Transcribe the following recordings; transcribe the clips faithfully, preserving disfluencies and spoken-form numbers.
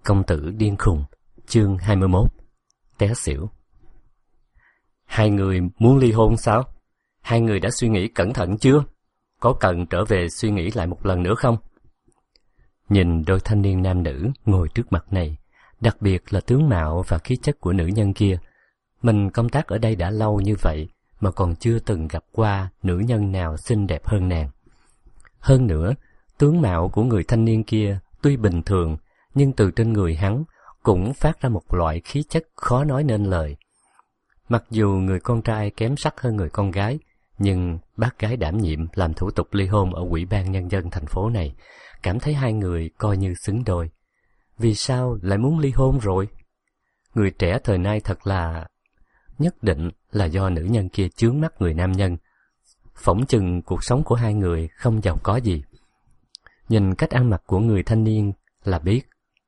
công tử điên khùng, chương hai mươi mốt. Té xỉu. Hai người muốn ly hôn sao? Hai người đã suy nghĩ cẩn thận chưa? Có cần trở về suy nghĩ lại một lần nữa không? Nhìn đôi thanh niên nam nữ ngồi trước mặt này, đặc biệt là tướng mạo và khí chất của nữ nhân kia, mình công tác ở đây đã lâu như vậy mà còn chưa từng gặp qua nữ nhân nào xinh đẹp hơn nàng. Hơn nữa, tướng mạo của người thanh niên kia tuy bình thường, nhưng từ trên người hắn cũng phát ra một loại khí chất khó nói nên lời. Mặc dù người con trai kém sắc hơn người con gái, nhưng bác gái đảm nhiệm làm thủ tục ly hôn ở Ủy ban Nhân dân thành phố này, cảm thấy hai người coi như xứng đôi. Vì sao lại muốn ly hôn rồi? Người trẻ thời nay thật là... Nhất định là do nữ nhân kia chướng mắt người nam nhân. Phỏng chừng cuộc sống của hai người không giàu có gì. Nhìn cách ăn mặc của người thanh niên là biết.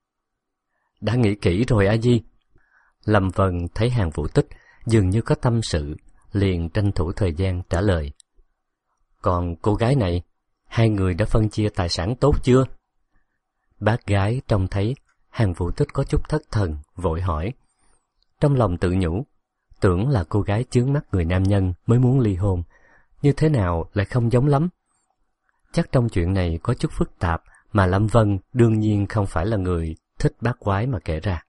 Đã nghĩ kỹ rồi a Di. Lâm Vân thấy Hàn Vũ Tích dường như có tâm sự, liền tranh thủ thời gian trả lời. Còn cô gái này, hai người đã phân chia tài sản tốt chưa? Bác gái trông thấy Hàn Vũ Tích có chút thất thần, vội hỏi. Trong lòng tự nhủ, tưởng là cô gái chướng mắt người nam nhân mới muốn ly hôn, như thế nào lại không giống lắm. Chắc trong chuyện này có chút phức tạp mà Lâm Vân đương nhiên không phải là người thích bát quái mà kể ra.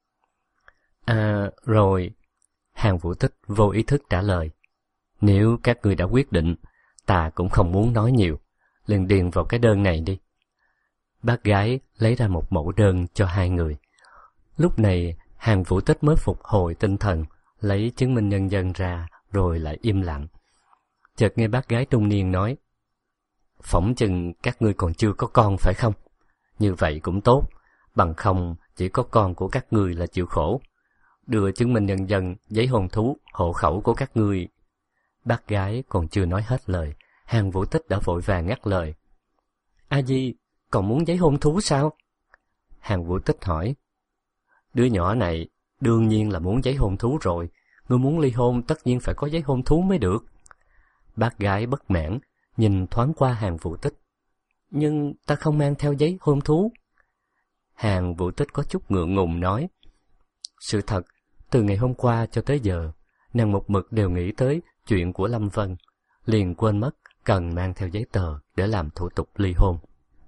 À, rồi... Hàn Vũ Tích vô ý thức trả lời. Nếu các người đã quyết định, ta cũng không muốn nói nhiều, liền điền vào cái đơn này đi. Bác gái lấy ra một mẫu đơn cho hai người. Lúc này, Hàn Vũ Tích mới phục hồi tinh thần, lấy chứng minh nhân dân ra, rồi lại im lặng. Chợt nghe bác gái trung niên nói, phỏng chừng các ngươi còn chưa có con phải không? Như vậy cũng tốt, bằng không chỉ có con của các ngươi là chịu khổ. Đưa chứng minh nhân dân, giấy hôn thú, hộ khẩu của các ngươi. Bác gái còn chưa nói hết lời, Hàn Vũ Tích đã vội vàng ngắt lời. A Di, còn muốn giấy hôn thú sao? Hàn Vũ Tích hỏi. Đứa nhỏ này đương nhiên là muốn giấy hôn thú rồi, ngươi muốn ly hôn tất nhiên phải có giấy hôn thú mới được. Bác gái bất mãn, nhìn thoáng qua Hàn Vũ Tích. Nhưng ta không mang theo giấy hôn thú. Hàn Vũ Tích có chút ngượng ngùng nói. Sự thật, từ ngày hôm qua cho tới giờ, nàng một mực đều nghĩ tới chuyện của Lâm Vân, liền quên mất cần mang theo giấy tờ để làm thủ tục ly hôn.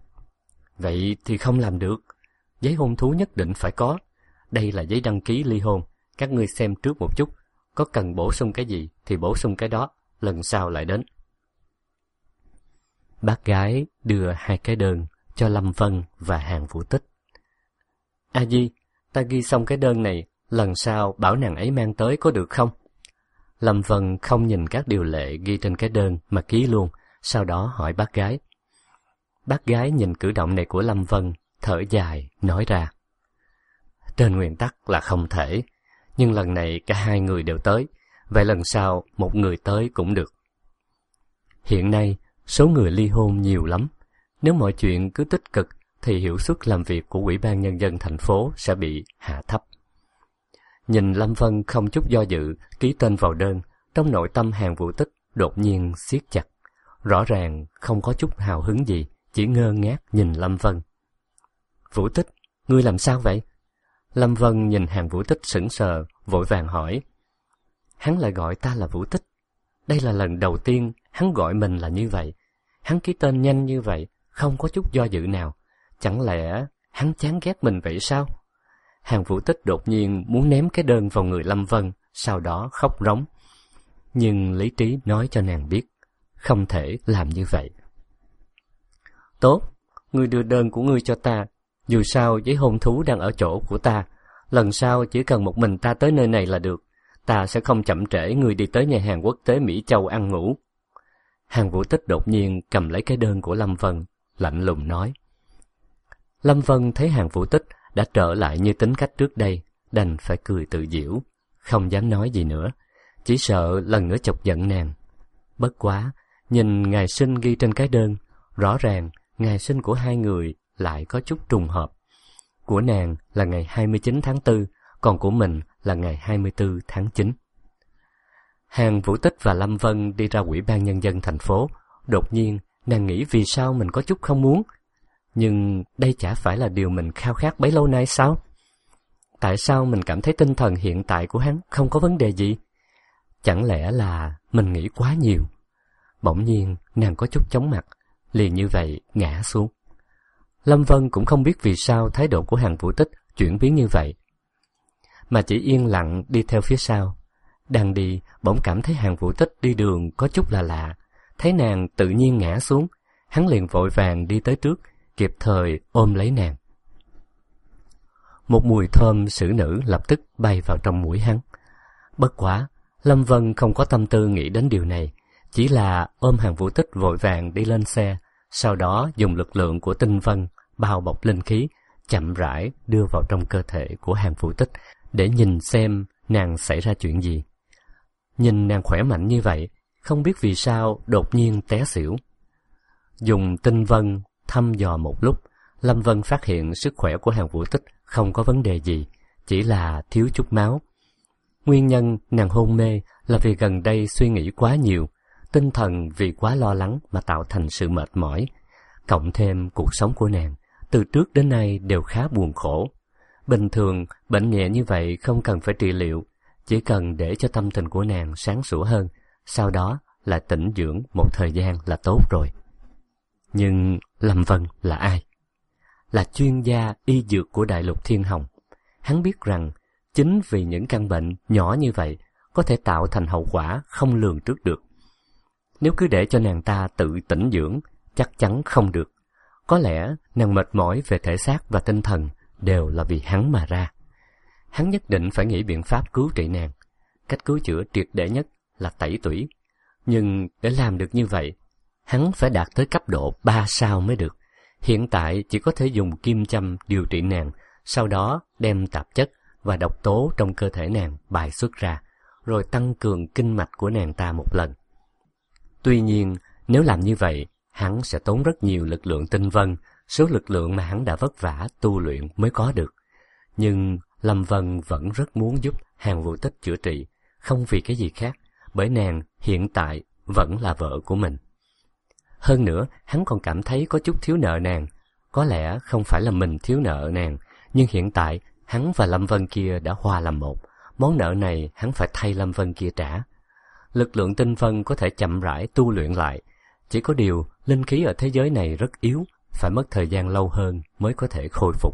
Vậy thì không làm được, giấy hôn thú nhất định phải có. Đây là giấy đăng ký ly hôn, các ngươi xem trước một chút, có cần bổ sung cái gì thì bổ sung cái đó, lần sau lại đến. Bác gái đưa hai cái đơn cho Lâm Vân và Hàn Vũ Tích. A Di, ta ghi xong cái đơn này, lần sau bảo nàng ấy mang tới có được không? Lâm Vân không nhìn các điều lệ ghi trên cái đơn mà ký luôn, sau đó hỏi bác gái. Bác gái nhìn cử động này của Lâm Vân, thở dài, nói ra. Trên nguyên tắc là không thể, nhưng lần này cả hai người đều tới, vậy lần sau một người tới cũng được. Hiện nay, số người ly hôn nhiều lắm, nếu mọi chuyện cứ tích cực thì hiệu suất làm việc của Ủy ban Nhân dân thành phố sẽ bị hạ thấp. Nhìn Lâm Vân không chút do dự, ký tên vào đơn, trong nội tâm Hàn Vũ Tích đột nhiên siết chặt. Rõ ràng không có chút hào hứng gì, chỉ ngơ ngác nhìn Lâm Vân. Vũ Tích, ngươi làm sao vậy? Lâm Vân nhìn Hàn Vũ Tích sững sờ, vội vàng hỏi. Hắn lại gọi ta là Vũ Tích. Đây là lần đầu tiên hắn gọi mình là như vậy. Hắn ký tên nhanh như vậy, không có chút do dự nào. Chẳng lẽ hắn chán ghét mình vậy sao? Hàn Vũ Tích đột nhiên muốn ném cái đơn vào người Lâm Vân, sau đó khóc rống. Nhưng lý trí nói cho nàng biết, không thể làm như vậy. Tốt, ngươi đưa đơn của ngươi cho ta. Dù sao giấy hôn thú đang ở chỗ của ta. Lần sau chỉ cần một mình ta tới nơi này là được. Ta sẽ không chậm trễ ngươi đi tới nhà hàng quốc tế Mỹ Châu ăn ngủ. Hàn Vũ Tích đột nhiên cầm lấy cái đơn của Lâm Vân, lạnh lùng nói. Lâm Vân thấy Hàn Vũ Tích đã trở lại như tính cách trước đây, đành phải cười tự giễu, không dám nói gì nữa, chỉ sợ lần nữa chọc giận nàng. Bất quá, nhìn ngày sinh ghi trên cái đơn, rõ ràng ngày sinh của hai người lại có chút trùng hợp. Của nàng là ngày hai mươi chín tháng tư, còn của mình là ngày hai mươi tư tháng chín. Hàn Vũ Tích và Lâm Vân đi ra Ủy ban Nhân dân thành phố, đột nhiên nàng nghĩ vì sao mình có chút không muốn. Nhưng đây chả phải là điều mình khao khát bấy lâu nay sao? Tại sao mình cảm thấy tinh thần hiện tại của hắn không có vấn đề gì? Chẳng lẽ là mình nghĩ quá nhiều? Bỗng nhiên nàng có chút chóng mặt, liền như vậy ngã xuống. Lâm Vân cũng không biết vì sao thái độ của Hàn Vũ Tích chuyển biến như vậy, mà chỉ yên lặng đi theo phía sau. Đang đi, bỗng cảm thấy Hàn Vũ Tích đi đường có chút là lạ. Thấy nàng tự nhiên ngã xuống, hắn liền vội vàng đi tới trước, kịp thời ôm lấy nàng. Một mùi thơm xử nữ lập tức bay vào trong mũi hắn. Bất quá, Lâm Vân không có tâm tư nghĩ đến điều này, chỉ là ôm Hàn Vũ Tích vội vàng đi lên xe, sau đó dùng lực lượng của tinh vân bao bọc linh khí, chậm rãi đưa vào trong cơ thể của Hàn Vũ Tích để nhìn xem nàng xảy ra chuyện gì. Nhìn nàng khỏe mạnh như vậy, không biết vì sao đột nhiên té xỉu. Dùng tinh vân thăm dò một lúc, Lâm Vân phát hiện sức khỏe của Hàn Vũ Tích không có vấn đề gì, chỉ là thiếu chút máu. Nguyên nhân nàng hôn mê là vì gần đây suy nghĩ quá nhiều, tinh thần vì quá lo lắng mà tạo thành sự mệt mỏi. Cộng thêm cuộc sống của nàng từ trước đến nay đều khá buồn khổ. Bình thường bệnh nhẹ như vậy không cần phải trị liệu, chỉ cần để cho tâm tình của nàng sáng sủa hơn, sau đó lại tĩnh dưỡng một thời gian là tốt rồi. Nhưng Lâm Vân là ai? Là chuyên gia y dược của Đại Lục Thiên Hồng. Hắn biết rằng chính vì những căn bệnh nhỏ như vậy có thể tạo thành hậu quả không lường trước được. Nếu cứ để cho nàng ta tự tĩnh dưỡng, chắc chắn không được. Có lẽ nàng mệt mỏi về thể xác và tinh thần đều là vì hắn mà ra. Hắn nhất định phải nghĩ biện pháp cứu trị nàng. Cách cứu chữa triệt để nhất là tẩy tủy. Nhưng để làm được như vậy, hắn phải đạt tới cấp độ ba sao mới được. Hiện tại chỉ có thể dùng kim châm điều trị nàng, sau đó đem tạp chất và độc tố trong cơ thể nàng bài xuất ra, rồi tăng cường kinh mạch của nàng ta một lần. Tuy nhiên, nếu làm như vậy, hắn sẽ tốn rất nhiều lực lượng tinh vân, số lực lượng mà hắn đã vất vả tu luyện mới có được. Nhưng Lâm Vân vẫn rất muốn giúp Hàn Vũ Tích chữa trị, không vì cái gì khác, bởi nàng hiện tại vẫn là vợ của mình. Hơn nữa, hắn còn cảm thấy có chút thiếu nợ nàng. Có lẽ không phải là mình thiếu nợ nàng, nhưng hiện tại hắn và Lâm Vân kia đã hòa làm một. Món nợ này hắn phải thay Lâm Vân kia trả. Lực lượng tinh vân có thể chậm rãi tu luyện lại. Chỉ có điều, linh khí ở thế giới này rất yếu, phải mất thời gian lâu hơn mới có thể khôi phục.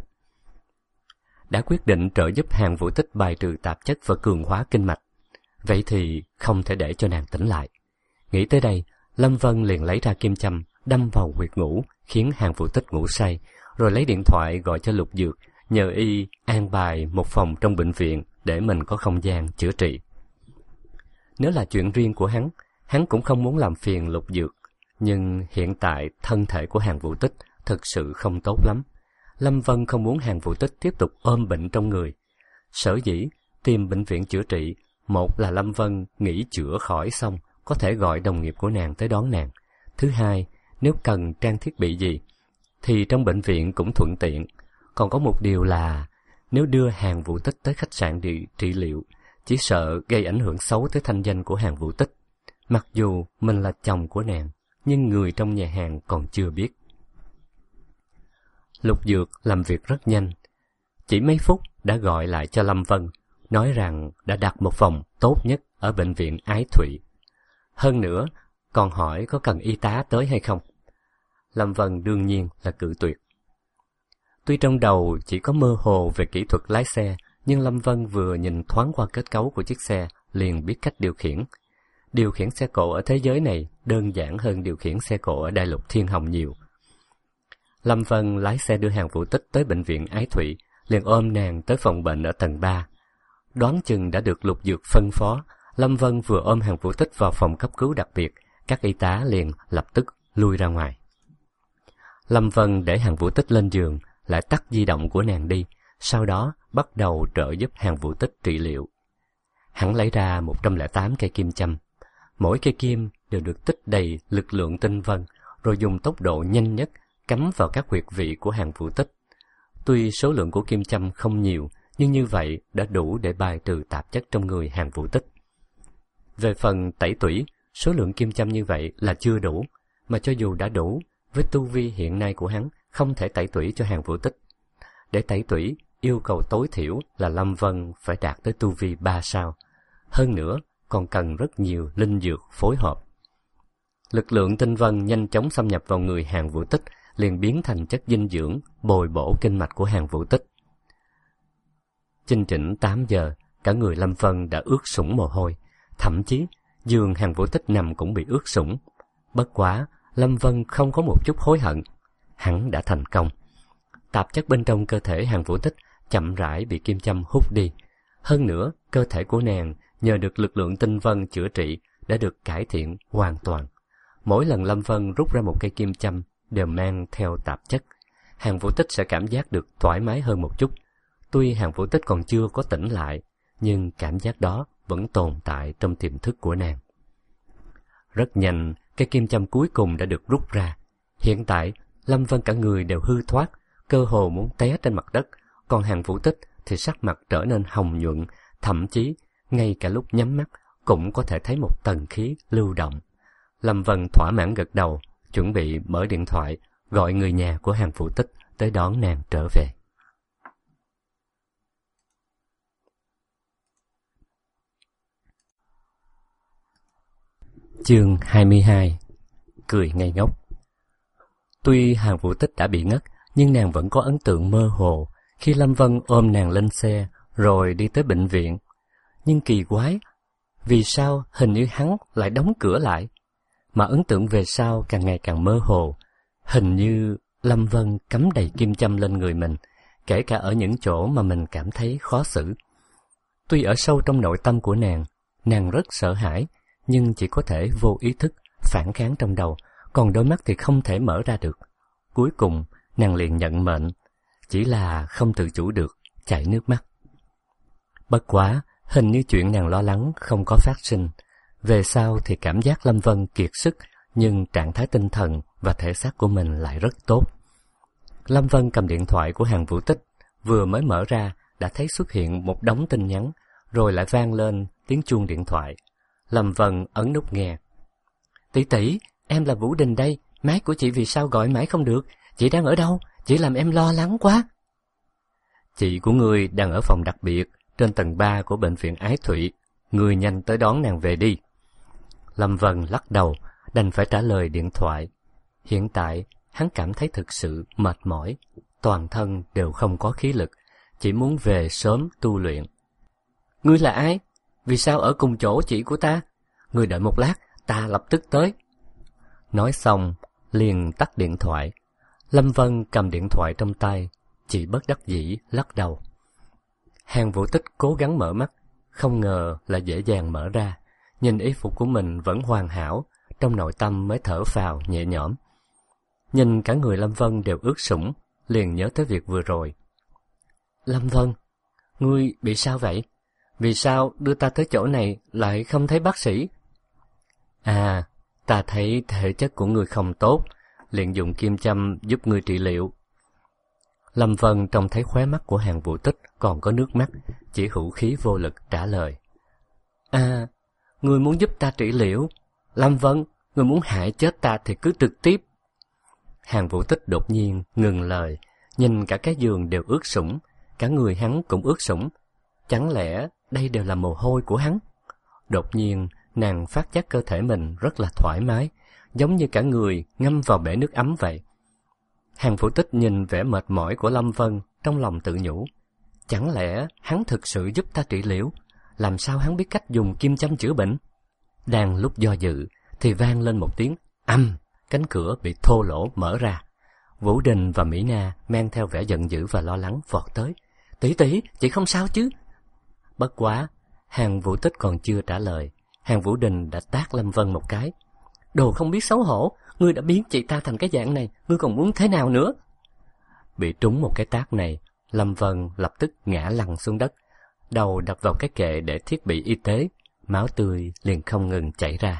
Đã quyết định trợ giúp Hàn Vũ Tích bài trừ tạp chất và cường hóa kinh mạch. Vậy thì không thể để cho nàng tỉnh lại. Nghĩ tới đây, Lâm Vân liền lấy ra kim châm, đâm vào huyệt ngủ, khiến Hàn Vũ Tích ngủ say, rồi lấy điện thoại gọi cho Lục Dược, nhờ y an bài một phòng trong bệnh viện để mình có không gian chữa trị. Nếu là chuyện riêng của hắn, hắn cũng không muốn làm phiền Lục Dược, nhưng hiện tại thân thể của Hàn Vũ Tích thực sự không tốt lắm. Lâm Vân không muốn Hàn Vũ Tích tiếp tục ôm bệnh trong người. Sở dĩ tìm bệnh viện chữa trị, một là Lâm Vân nghĩ chữa khỏi xong có thể gọi đồng nghiệp của nàng tới đón nàng. Thứ hai, nếu cần trang thiết bị gì thì trong bệnh viện cũng thuận tiện. Còn có một điều là nếu đưa Hàn Vũ Tích tới khách sạn trị, trị liệu, chỉ sợ gây ảnh hưởng xấu tới thanh danh của Hàn Vũ Tích. Mặc dù mình là chồng của nàng, nhưng người trong nhà hàng còn chưa biết. Lục Dược làm việc rất nhanh, chỉ mấy phút đã gọi lại cho Lâm Vân, nói rằng đã đặt một phòng tốt nhất ở bệnh viện Ái Thụy. Hơn nữa, còn hỏi có cần y tá tới hay không. Lâm Vân đương nhiên là cự tuyệt. Tuy trong đầu chỉ có mơ hồ về kỹ thuật lái xe, nhưng Lâm Vân vừa nhìn thoáng qua kết cấu của chiếc xe, liền biết cách điều khiển. Điều khiển xe cộ ở thế giới này đơn giản hơn điều khiển xe cộ ở Đại Lục Thiên Hồng nhiều. Lâm Vân lái xe đưa Hàn Vũ Tích tới bệnh viện Ái Thụy, liền ôm nàng tới phòng bệnh ở tầng ba. Đoán chừng đã được Lục Dược phân phó, Lâm Vân vừa ôm Hàn Vũ Tích vào phòng cấp cứu đặc biệt, các y tá liền lập tức lui ra ngoài. Lâm Vân để Hàn Vũ Tích lên giường, lại tắt di động của nàng đi, sau đó bắt đầu trợ giúp Hàn Vũ Tích trị liệu. Hắn lấy ra một trăm lẻ tám cây kim châm, mỗi cây kim đều được tích đầy lực lượng tinh vân, rồi dùng tốc độ nhanh nhất cắm vào các huyệt vị của Hàn Vũ Tích. Tuy số lượng của kim châm không nhiều, nhưng như vậy đã đủ để bài trừ tạp chất trong người Hàn Vũ Tích. Về phần tẩy tủy, số lượng kim châm như vậy là chưa đủ, mà cho dù đã đủ, với tu vi hiện nay của hắn, không thể tẩy tủy cho Hàn Vũ Tích. Để tẩy tủy, yêu cầu tối thiểu là Lâm Vân phải đạt tới tu vi ba sao. Hơn nữa, còn cần rất nhiều linh dược phối hợp. Lực lượng tinh vân nhanh chóng xâm nhập vào người Hàn Vũ Tích, liền biến thành chất dinh dưỡng, bồi bổ kinh mạch của Hàn Vũ Tích. Chinh chỉnh tám giờ, cả người Lâm Vân đã ướt sũng mồ hôi, thậm chí giường Hàn Vũ Tích nằm cũng bị ướt sũng. Bất quá, Lâm Vân không có một chút hối hận, hắn đã thành công. Tạp chất bên trong cơ thể Hàn Vũ Tích chậm rãi bị kim châm hút đi. Hơn nữa, cơ thể của nàng nhờ được lực lượng tinh vân chữa trị đã được cải thiện hoàn toàn. Mỗi lần Lâm Vân rút ra một cây kim châm đều mang theo tạp chất, Hàn Vũ Tích sẽ cảm giác được thoải mái hơn một chút. Tuy Hàn Vũ Tích còn chưa có tỉnh lại, nhưng cảm giác đó vẫn tồn tại trong tiềm thức của nàng. Rất nhanh, cây kim châm cuối cùng đã được rút ra. Hiện tại, Lâm Vân cả người đều hư thoát, cơ hồ muốn té trên mặt đất, còn Hàn Vũ Tích thì sắc mặt trở nên hồng nhuận, thậm chí ngay cả lúc nhắm mắt cũng có thể thấy một tầng khí lưu động. Lâm Vân thỏa mãn gật đầu, chuẩn bị mở điện thoại gọi người nhà của Hàn Vũ Tích tới đón nàng trở về. Chương hai mươi hai. Cười ngây ngốc. Tuy Hàn Vũ Tích đã bị ngất, nhưng nàng vẫn có ấn tượng mơ hồ khi Lâm Vân ôm nàng lên xe rồi đi tới bệnh viện. Nhưng kỳ quái, vì sao hình như hắn lại đóng cửa lại? Mà ấn tượng về sau càng ngày càng mơ hồ. Hình như Lâm Vân cắm đầy kim châm lên người mình, kể cả ở những chỗ mà mình cảm thấy khó xử. Tuy ở sâu trong nội tâm của nàng, nàng rất sợ hãi, nhưng chỉ có thể vô ý thức phản kháng trong đầu, còn đôi mắt thì không thể mở ra được. Cuối cùng, nàng liền nhận mệnh, chỉ là không tự chủ được, chảy nước mắt. Bất quá, hình như chuyện nàng lo lắng không có phát sinh. Về sau thì cảm giác Lâm Vân kiệt sức, nhưng trạng thái tinh thần và thể xác của mình lại rất tốt. Lâm Vân cầm điện thoại của Hàn Vũ Tích, vừa mới mở ra đã thấy xuất hiện một đống tin nhắn, rồi lại vang lên tiếng chuông điện thoại. Lâm Vân ấn nút nghe. Tỷ tỷ, em là Vũ Đình đây, máy của chị vì sao gọi mãi không được? Chị đang ở đâu? Chị làm em lo lắng quá. Chị của ngươi đang ở phòng đặc biệt, trên tầng ba của bệnh viện Ái Thụy. Ngươi nhanh tới đón nàng về đi. Lâm Vân lắc đầu, đành phải trả lời điện thoại. Hiện tại, hắn cảm thấy thực sự mệt mỏi, toàn thân đều không có khí lực, chỉ muốn về sớm tu luyện. Ngươi là ai? Vì sao ở cùng chỗ chị của ta? Ngươi đợi một lát, ta lập tức tới. Nói xong, liền tắt điện thoại. Lâm Vân cầm điện thoại trong tay, chỉ bất đắc dĩ lắc đầu. Hàn Vũ Tích cố gắng mở mắt, không ngờ là dễ dàng mở ra. Nhìn y phục của mình vẫn hoàn hảo, trong nội tâm mới thở phào nhẹ nhõm. Nhìn cả người Lâm Vân đều ướt sũng, liền nhớ tới việc vừa rồi. Lâm Vân, ngươi bị sao vậy? Vì sao đưa ta tới chỗ này lại không thấy bác sĩ? À, ta thấy thể chất của ngươi không tốt, liền dùng kim châm giúp ngươi trị liệu. Lâm Vân trông thấy khóe mắt của Hàn Vũ Tích còn có nước mắt, chỉ hữu khí vô lực trả lời. À, ngươi muốn giúp ta trị liệu? Lâm Vân, ngươi muốn hại chết ta thì cứ trực tiếp. Hàn Vũ Tích đột nhiên ngừng lời, nhìn cả cái giường đều ướt sũng, cả người hắn cũng ướt sũng. Chẳng lẽ đây đều là mồ hôi của hắn? Đột nhiên, nàng phát giác cơ thể mình rất là thoải mái, giống như cả người ngâm vào bể nước ấm vậy. Hàn Vũ Tích nhìn vẻ mệt mỏi của Lâm Vân, trong lòng tự nhủ. Chẳng lẽ hắn thực sự giúp ta trị liệu? Làm sao hắn biết cách dùng kim châm chữa bệnh? Đang lúc do dự, thì vang lên một tiếng ầm, cánh cửa bị thô lỗ mở ra. Vũ Đình và Mỹ Na mang theo vẻ giận dữ và lo lắng vọt tới. Tỷ tỷ, chị không sao chứ? Bất quá, Hàn Vũ Tích còn chưa trả lời, Hàn Vũ Đình đã tát Lâm Vân một cái. Đồ không biết xấu hổ, ngươi đã biến chị ta thành cái dạng này, ngươi còn muốn thế nào nữa? Bị trúng một cái tát này, Lâm Vân lập tức ngã lăn xuống đất, đầu đập vào cái kệ để thiết bị y tế, máu tươi liền không ngừng chảy ra.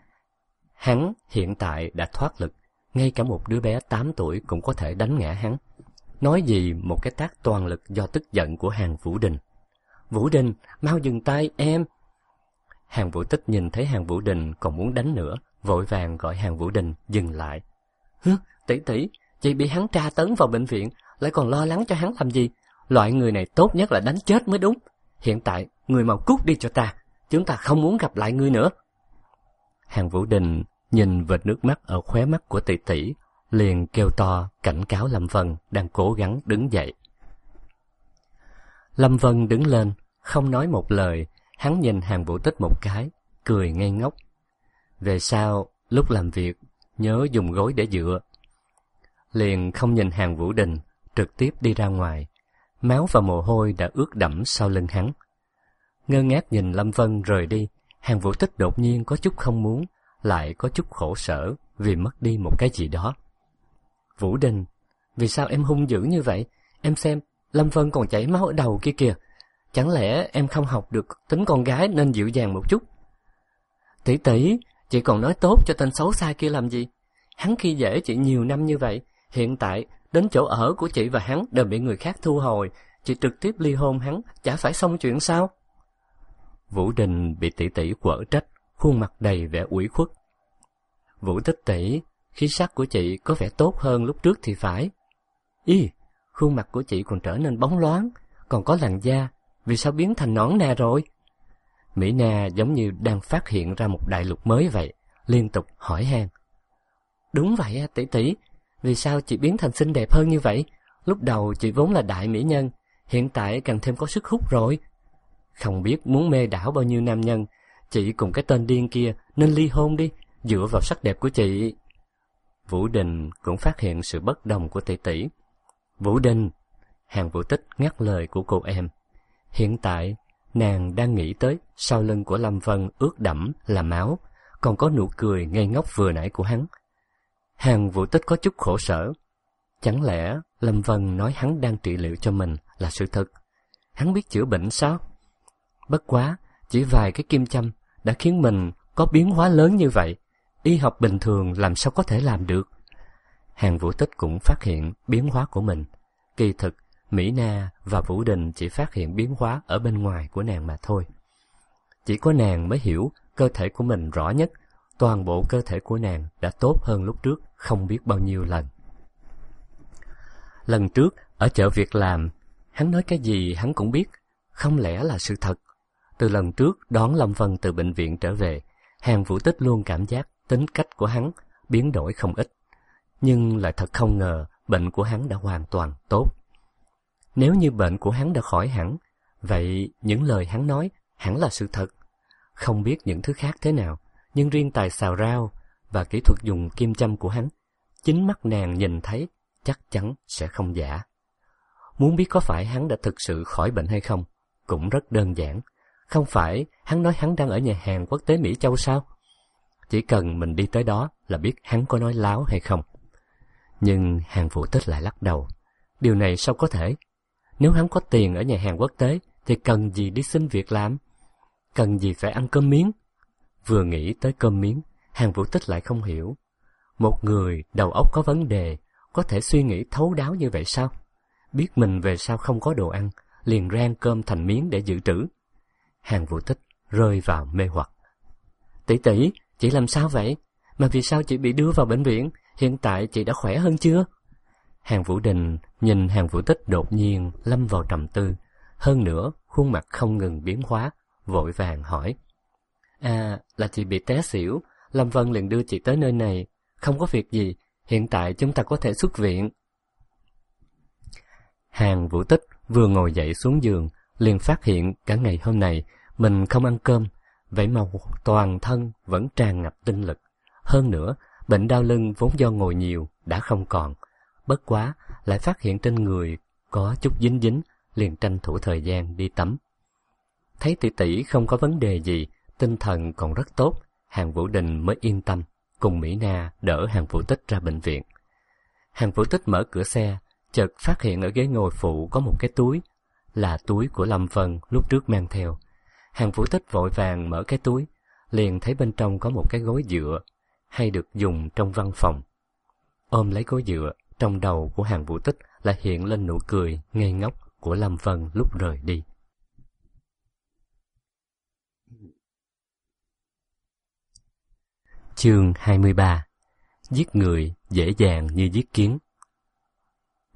Hắn hiện tại đã thoát lực, ngay cả một đứa bé tám tuổi cũng có thể đánh ngã hắn. Nói gì một cái tát toàn lực do tức giận của Hàn Vũ Đình. Vũ Đình, mau dừng tay em. Hàn Vũ Tích nhìn thấy Hàn Vũ Đình còn muốn đánh nữa, vội vàng gọi Hàn Vũ Đình dừng lại. Hứ, tỷ tỷ, Chị bị hắn tra tấn vào bệnh viện, lại còn lo lắng cho hắn làm gì? Loại người này tốt nhất là đánh chết mới đúng. Hiện tại, người mau cút đi cho ta. Chúng ta không muốn gặp lại ngươi nữa. Hàng Vũ Đình nhìn vệt nước mắt ở khóe mắt của tỷ tỷ, liền kêu to cảnh cáo Lâm Vân đang cố gắng đứng dậy. Lâm Vân đứng lên, không nói một lời. Hắn nhìn Hàng Vũ Tích một cái, cười ngây ngốc. Về sau, lúc làm việc, nhớ dùng gối để dựa. Liền không nhìn Hàng Vũ Đình, trực tiếp đi ra ngoài. Máu và mồ hôi đã ướt đẫm sau lưng hắn. Ngơ ngác nhìn Lâm Vân rời đi, Hàng Vũ Tích đột nhiên có chút không muốn, lại có chút khổ sở vì mất đi một cái gì đó. Vũ Đình, vì sao em hung dữ như vậy? Em xem, Lâm Vân còn chảy máu ở đầu kia kìa. Chẳng lẽ em không học được tính con gái nên dịu dàng một chút? Tỷ tỷ, chị còn nói tốt cho tên xấu xa kia làm gì? Hắn khi dễ chị nhiều năm như vậy, hiện tại đến chỗ ở của chị và hắn đều bị người khác thu hồi, chị trực tiếp ly hôn hắn, chả phải xong chuyện sao? Vũ Đình bị tỷ tỷ quở trách, khuôn mặt đầy vẻ ủy khuất. Vũ Tích tỷ, khí sắc của chị có vẻ tốt hơn lúc trước thì phải. Ý, khuôn mặt của chị còn trở nên bóng loáng, còn có làn da, vì sao biến thành nõn nà rồi? Mỹ Na giống như đang phát hiện ra một đại lục mới vậy, liên tục hỏi han. Đúng vậy tỷ tỷ, vì sao chị biến thành xinh đẹp hơn như vậy? Lúc đầu chị vốn là đại mỹ nhân, hiện tại càng thêm có sức hút rồi. Không biết muốn mê đảo bao nhiêu nam nhân, chị cùng cái tên điên kia nên ly hôn đi, dựa vào sắc đẹp của chị. Vũ Đình cũng phát hiện sự bất đồng của tỷ tỷ. Vũ Đình, Hàng Vũ Tích ngắt lời của cô em. Hiện tại, nàng đang nghĩ tới sau lưng của Lâm Vân ướt đẫm là máu, còn có nụ cười ngây ngốc vừa nãy của hắn. Hàng Vũ Tích có chút khổ sở. Chẳng lẽ Lâm Vân nói hắn đang trị liệu cho mình là sự thật? Hắn biết chữa bệnh sao? Bất quá, chỉ vài cái kim châm đã khiến mình có biến hóa lớn như vậy. Y học bình thường làm sao có thể làm được? Hàng Vũ Tích cũng phát hiện biến hóa của mình. Kỳ thực, Mỹ Na và Vũ Đình chỉ phát hiện biến hóa ở bên ngoài của nàng mà thôi. Chỉ có nàng mới hiểu cơ thể của mình rõ nhất. Toàn bộ cơ thể của nàng đã tốt hơn lúc trước không biết bao nhiêu lần. Lần trước, ở chợ việc làm, hắn nói cái gì hắn cũng biết, không lẽ là sự thật. Từ lần trước đón Lâm Vân từ bệnh viện trở về, Hàng Vũ Tích luôn cảm giác tính cách của hắn biến đổi không ít. Nhưng lại thật không ngờ bệnh của hắn đã hoàn toàn tốt. Nếu như bệnh của hắn đã khỏi hẳn, vậy những lời hắn nói hẳn là sự thật. Không biết những thứ khác thế nào, nhưng riêng tài xào rau và kỹ thuật dùng kim châm của hắn, chính mắt nàng nhìn thấy chắc chắn sẽ không giả. Muốn biết có phải hắn đã thực sự khỏi bệnh hay không, cũng rất đơn giản. Không phải hắn nói hắn đang ở nhà hàng quốc tế Mỹ Châu sao? Chỉ cần mình đi tới đó là biết hắn có nói láo hay không. Nhưng Hàng Vũ Tích lại lắc đầu. Điều này sao có thể? Nếu hắn có tiền ở nhà hàng quốc tế thì cần gì đi xin việc làm? Cần gì phải ăn cơm miếng? Vừa nghĩ tới cơm miếng, Hàng Vũ Tích lại không hiểu. Một người đầu óc có vấn đề có thể suy nghĩ thấu đáo như vậy sao? Biết mình về sau không có đồ ăn, liền rang cơm thành miếng để dự trữ. Hàng Vũ Tích rơi vào mê hoặc. Tỷ tỷ, chị làm sao vậy? Mà vì sao chị bị đưa vào bệnh viện? Hiện tại chị đã khỏe hơn chưa? Hàng Vũ Đình nhìn Hàng Vũ Tích đột nhiên lâm vào trầm tư. Hơn nữa, khuôn mặt không ngừng biến hóa, vội vàng hỏi. À, là chị bị té xỉu. Lâm Vân liền đưa chị tới nơi này. Không có việc gì, hiện tại chúng ta có thể xuất viện. Hàng Vũ Tích vừa ngồi dậy xuống giường, liền phát hiện cả ngày hôm nay mình không ăn cơm, vậy mà toàn thân vẫn tràn ngập tinh lực. Hơn nữa, bệnh đau lưng vốn do ngồi nhiều đã không còn. Bất quá, lại phát hiện trên người có chút dính dính, liền tranh thủ thời gian đi tắm. Thấy tỷ tỷ không có vấn đề gì, tinh thần còn rất tốt, Hàng Vũ Đình mới yên tâm, cùng Mỹ Na đỡ Hàng Vũ Tích ra bệnh viện. Hàng Vũ Tích mở cửa xe, chợt phát hiện ở ghế ngồi phụ có một cái túi, là túi của Lâm Vân lúc trước mang theo. Hàng Vũ Tích vội vàng mở cái túi, liền thấy bên trong có một cái gối dựa, hay được dùng trong văn phòng. Ôm lấy gối dựa, trong đầu của Hàng Vũ Tích lại hiện lên nụ cười ngây ngốc của Lâm Vân lúc rời đi. Chương hai mươi ba. Giết người dễ dàng như giết kiến.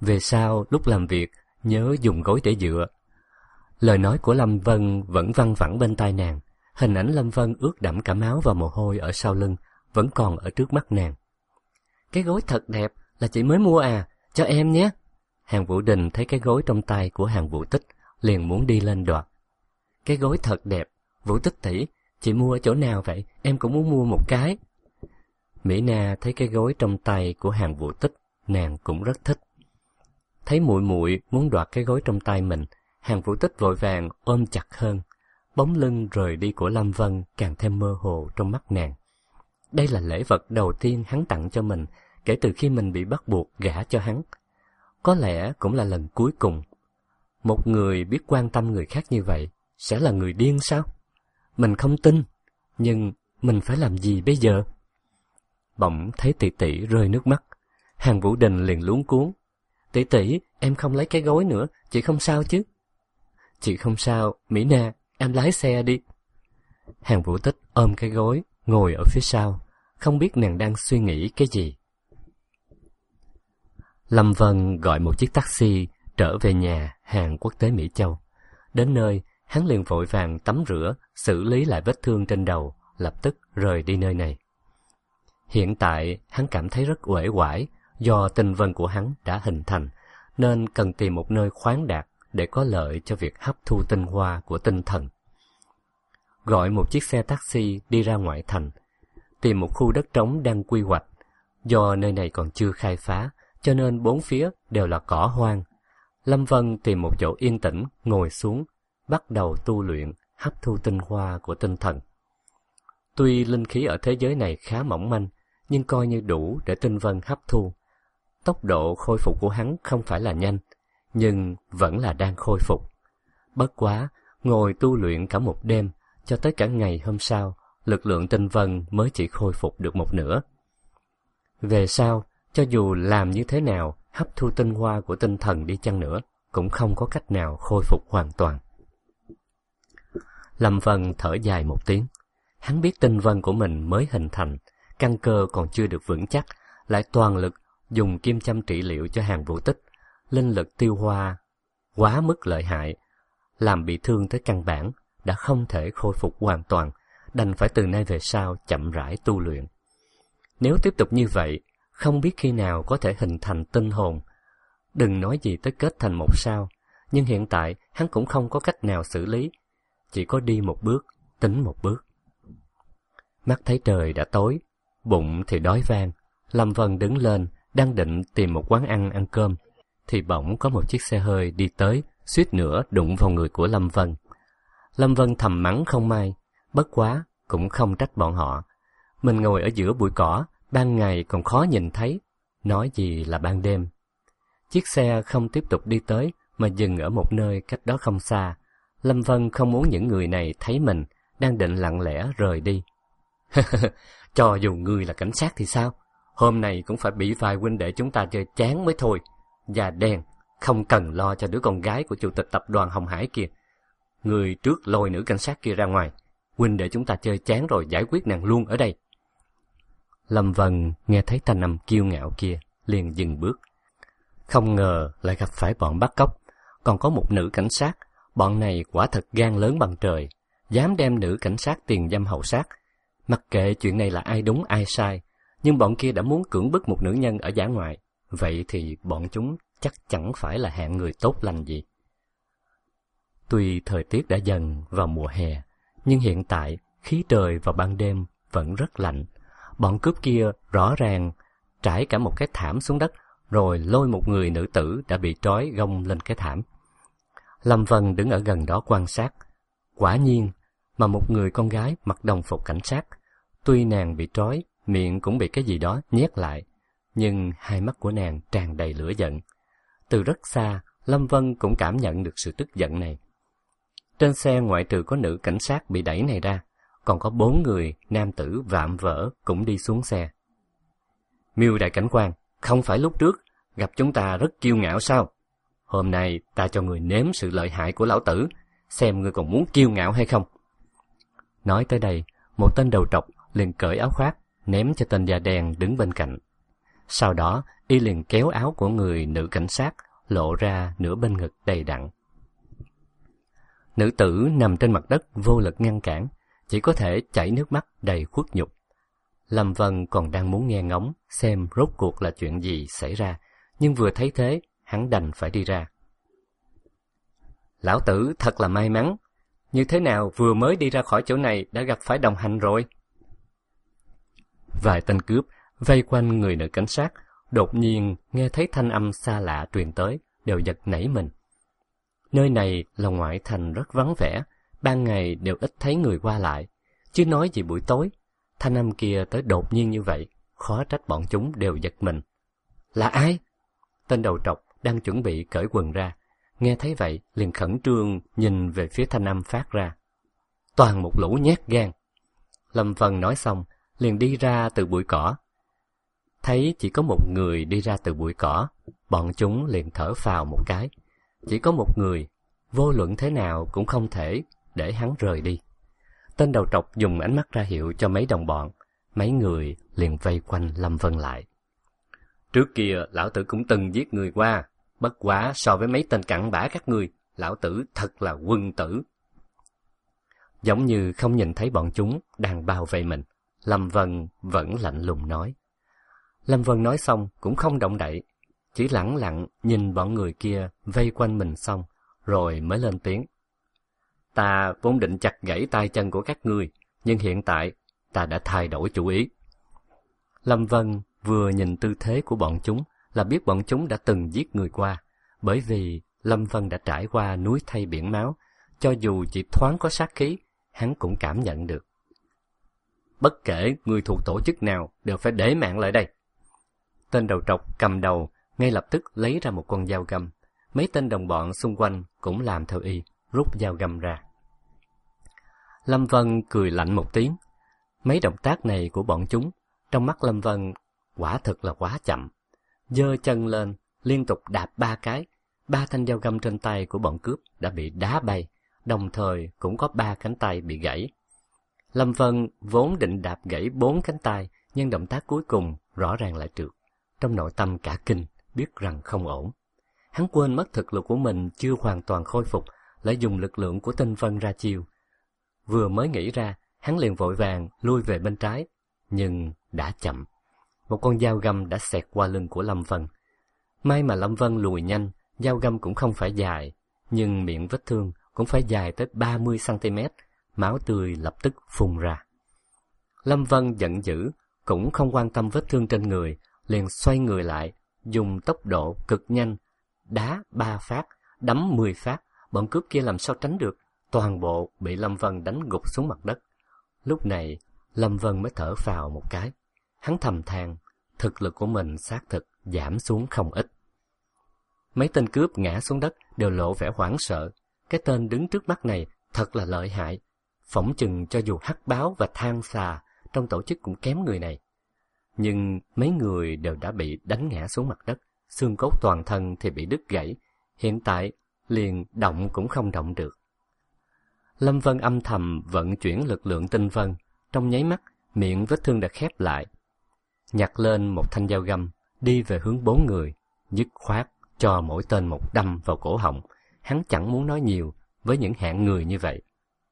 Về sau, lúc làm việc, nhớ dùng gối để dựa. Lời nói của Lâm Vân vẫn văng vẳng bên tai nàng. Hình ảnh Lâm Vân ướt đẫm cả máu và mồ hôi ở sau lưng, vẫn còn ở trước mắt nàng. Cái gối thật đẹp, là chị mới mua à, cho em nhé. Hàn Vũ Đình thấy cái gối trong tay của Hàn Vũ Tích, liền muốn đi lên đoạt. Cái gối thật đẹp, Vũ Tích tỷ, chị mua ở chỗ nào vậy, em cũng muốn mua một cái. Mỹ Na thấy cái gối trong tay của Hàn Vũ Tích, nàng cũng rất thích. Thấy muội muội muốn đoạt cái gối trong tay mình, Hàn Vũ Tích vội vàng ôm chặt hơn. Bóng lưng rời đi của Lâm Vân càng thêm mơ hồ trong mắt nàng. Đây là lễ vật đầu tiên hắn tặng cho mình kể từ khi mình bị bắt buộc gả cho hắn. Có lẽ cũng là lần cuối cùng. Một người biết quan tâm người khác như vậy sẽ là người điên sao? Mình không tin, nhưng mình phải làm gì bây giờ? Bỗng thấy tỷ tỷ rơi nước mắt, Hàn Vũ Đình liền luống cuống. Tỷ tỷ, em không lấy cái gối nữa, chị không sao chứ? Chị không sao, Mỹ Na, em lái xe đi. Hàn Vũ Tích ôm cái gối, ngồi ở phía sau, không biết nàng đang suy nghĩ cái gì. Lâm Vân gọi một chiếc taxi trở về nhà hàng quốc tế Mỹ Châu. Đến nơi, hắn liền vội vàng tắm rửa, xử lý lại vết thương trên đầu, lập tức rời đi nơi này. Hiện tại, hắn cảm thấy rất uể oải do tinh vân của hắn đã hình thành, nên cần tìm một nơi khoáng đạt để có lợi cho việc hấp thu tinh hoa của tinh thần. Gọi một chiếc xe taxi đi ra ngoại thành, tìm một khu đất trống đang quy hoạch. Do nơi này còn chưa khai phá, cho nên bốn phía đều là cỏ hoang. Lâm Vân tìm một chỗ yên tĩnh, ngồi xuống, bắt đầu tu luyện, hấp thu tinh hoa của tinh thần. Tuy linh khí ở thế giới này khá mỏng manh, nhưng coi như đủ để tinh vân hấp thu. Tốc độ khôi phục của hắn không phải là nhanh, nhưng vẫn là đang khôi phục. Bất quá, ngồi tu luyện cả một đêm, cho tới cả ngày hôm sau, lực lượng tinh vân mới chỉ khôi phục được một nửa. Về sau, cho dù làm như thế nào, hấp thu tinh hoa của tinh thần đi chăng nữa, cũng không có cách nào khôi phục hoàn toàn. Lâm Vân thở dài một tiếng. Hắn biết tinh vân của mình mới hình thành, căn cơ còn chưa được vững chắc, lại toàn lực dùng kim châm trị liệu cho Hàn Vũ Tích, linh lực tiêu hoa quá mức lợi hại, làm bị thương tới căn bản, đã không thể khôi phục hoàn toàn, đành phải từ nay về sau chậm rãi tu luyện. Nếu tiếp tục như vậy, không biết khi nào có thể hình thành tinh hồn. Đừng nói gì tới kết thành một sao, nhưng hiện tại hắn cũng không có cách nào xử lý, chỉ có đi một bước, tính một bước. Mắt thấy trời đã tối, bụng thì đói vang. Lâm Vân đứng lên, đang định tìm một quán ăn ăn cơm, thì bỗng có một chiếc xe hơi đi tới, suýt nữa đụng vào người của Lâm Vân. Lâm Vân thầm mắng không may, bất quá cũng không trách bọn họ. Mình ngồi ở giữa bụi cỏ, ban ngày còn khó nhìn thấy, nói gì là ban đêm. Chiếc xe không tiếp tục đi tới, mà dừng ở một nơi cách đó không xa. Lâm Vân không muốn những người này thấy mình, đang định lặng lẽ rời đi. Cho dù ngươi là cảnh sát thì sao? Hôm nay cũng phải bị vài huynh đệ chúng ta chơi chán mới thôi. Da đen, không cần lo cho đứa con gái của chủ tịch tập đoàn Hồng Hải kia. Ngươi trước lôi nữ cảnh sát kia ra ngoài. Huynh đệ chúng ta chơi chán rồi giải quyết nàng luôn ở đây. Lâm Vân nghe thấy thanh âm kiêu ngạo kia, liền dừng bước. Không ngờ lại gặp phải bọn bắt cóc, còn có một nữ cảnh sát. Bọn này quả thật gan lớn bằng trời, dám đem nữ cảnh sát tiền dâm hậu sát. Mặc kệ chuyện này là ai đúng ai sai, nhưng bọn kia đã muốn cưỡng bức một nữ nhân ở dã ngoại, vậy thì bọn chúng chắc chẳng phải là hạng người tốt lành gì. Tuy thời tiết đã dần vào mùa hè, nhưng hiện tại khí trời vào ban đêm vẫn rất lạnh. Bọn cướp kia rõ ràng trải cả một cái thảm xuống đất, rồi lôi một người nữ tử đã bị trói gông lên cái thảm. Lâm Vân đứng ở gần đó quan sát. Quả nhiên mà một người con gái mặc đồng phục cảnh sát. Tuy nàng bị trói, miệng cũng bị cái gì đó nhét lại, nhưng hai mắt của nàng tràn đầy lửa giận. Từ rất xa, Lâm Vân cũng cảm nhận được sự tức giận này. Trên xe ngoại trừ có nữ cảnh sát bị đẩy này ra, còn có bốn người nam tử vạm vỡ cũng đi xuống xe. Miêu đại cảnh quan, không phải lúc trước gặp chúng ta rất kiêu ngạo sao? Hôm nay ta cho người nếm sự lợi hại của lão tử, xem ngươi còn muốn kiêu ngạo hay không. Nói tới đây, một tên đầu trọc liền cởi áo khoác ném cho tên da đen đứng bên cạnh. Sau đó, y liền kéo áo của người nữ cảnh sát, lộ ra nửa bên ngực đầy đặn. Nữ tử nằm trên mặt đất vô lực ngăn cản, chỉ có thể chảy nước mắt đầy khuất nhục. Lâm Vân còn đang muốn nghe ngóng xem rốt cuộc là chuyện gì xảy ra, nhưng vừa thấy thế, hắn đành phải đi ra. Lão tử thật là may mắn, như thế nào vừa mới đi ra khỏi chỗ này đã gặp phải đồng hành rồi. Vài tên cướp vây quanh người nữ cảnh sát, đột nhiên nghe thấy thanh âm xa lạ truyền tới, đều giật nảy mình. Nơi này là ngoại thành rất vắng vẻ, ban ngày đều ít thấy người qua lại, chứ nói gì buổi tối. Thanh âm kia tới đột nhiên như vậy, khó trách bọn chúng đều giật mình. Là ai? Tên đầu trọc đang chuẩn bị cởi quần ra, nghe thấy vậy liền khẩn trương nhìn về phía thanh âm phát ra. Toàn một lũ nhát gan. Lâm Vân nói xong, liền đi ra từ bụi cỏ. Thấy chỉ có một người đi ra từ bụi cỏ, bọn chúng liền thở phào một cái. Chỉ có một người, vô luận thế nào cũng không thể để hắn rời đi. Tên đầu trọc dùng ánh mắt ra hiệu cho mấy đồng bọn, mấy người liền vây quanh Lâm Vân lại. Trước kia lão tử cũng từng giết người qua, bất quá so với mấy tên cặn bã các ngươi, lão tử thật là quân tử. Giống như không nhìn thấy bọn chúng đang bao vây mình, Lâm Vân vẫn lạnh lùng nói. Lâm Vân nói xong cũng không động đậy, chỉ lẳng lặng nhìn bọn người kia vây quanh mình xong, rồi mới lên tiếng. Ta vốn định chặt gãy tay chân của các ngươi, nhưng hiện tại ta đã thay đổi chủ ý. Lâm Vân vừa nhìn tư thế của bọn chúng là biết bọn chúng đã từng giết người qua, bởi vì Lâm Vân đã trải qua núi thây biển máu, cho dù chỉ thoáng có sát khí, hắn cũng cảm nhận được. Bất kể người thuộc tổ chức nào đều phải để mạng lại đây. Tên đầu trọc cầm đầu ngay lập tức lấy ra một con dao găm, mấy tên đồng bọn xung quanh cũng làm theo y, rút dao găm ra. Lâm Vân cười lạnh một tiếng. Mấy động tác này của bọn chúng, trong mắt Lâm Vân quả thực là quá chậm. Giơ chân lên, liên tục đạp ba cái, ba thanh dao găm trên tay của bọn cướp đã bị đá bay, đồng thời cũng có ba cánh tay bị gãy. Lâm Vân vốn định đạp gãy bốn cánh tay, nhưng động tác cuối cùng rõ ràng lại trượt. Trong nội tâm cả kinh, biết rằng không ổn. Hắn quên mất thực lực của mình chưa hoàn toàn khôi phục, lại dùng lực lượng của tinh vân ra chiêu. Vừa mới nghĩ ra, hắn liền vội vàng lui về bên trái, nhưng đã chậm. Một con dao găm đã xẹt qua lưng của Lâm Vân. May mà Lâm Vân lùi nhanh, dao găm cũng không phải dài, nhưng miệng vết thương cũng phải dài tới ba mươi xăng ti mét, máu tươi lập tức phun ra. Lâm Vân giận dữ, cũng không quan tâm vết thương trên người, liền xoay người lại, dùng tốc độ cực nhanh, đá ba phát, đấm mười phát, bọn cướp kia làm sao tránh được, toàn bộ bị Lâm Vân đánh gục xuống mặt đất. Lúc này, Lâm Vân mới thở phào một cái. Hắn thầm than, thực lực của mình xác thực giảm xuống không ít. Mấy tên cướp ngã xuống đất đều lộ vẻ hoảng sợ. Cái tên đứng trước mắt này thật là lợi hại. Phỏng chừng cho dù hắc báo và than xà trong tổ chức cũng kém người này. Nhưng mấy người đều đã bị đánh ngã xuống mặt đất, xương cốt toàn thân thì bị đứt gãy, hiện tại liền động cũng không động được. Lâm Vân âm thầm vận chuyển lực lượng tinh vân, trong nháy mắt miệng vết thương đã khép lại. Nhặt lên một thanh dao găm, đi về hướng bốn người, dứt khoát cho mỗi tên một đâm vào cổ họng. Hắn chẳng muốn nói nhiều với những hạng người như vậy.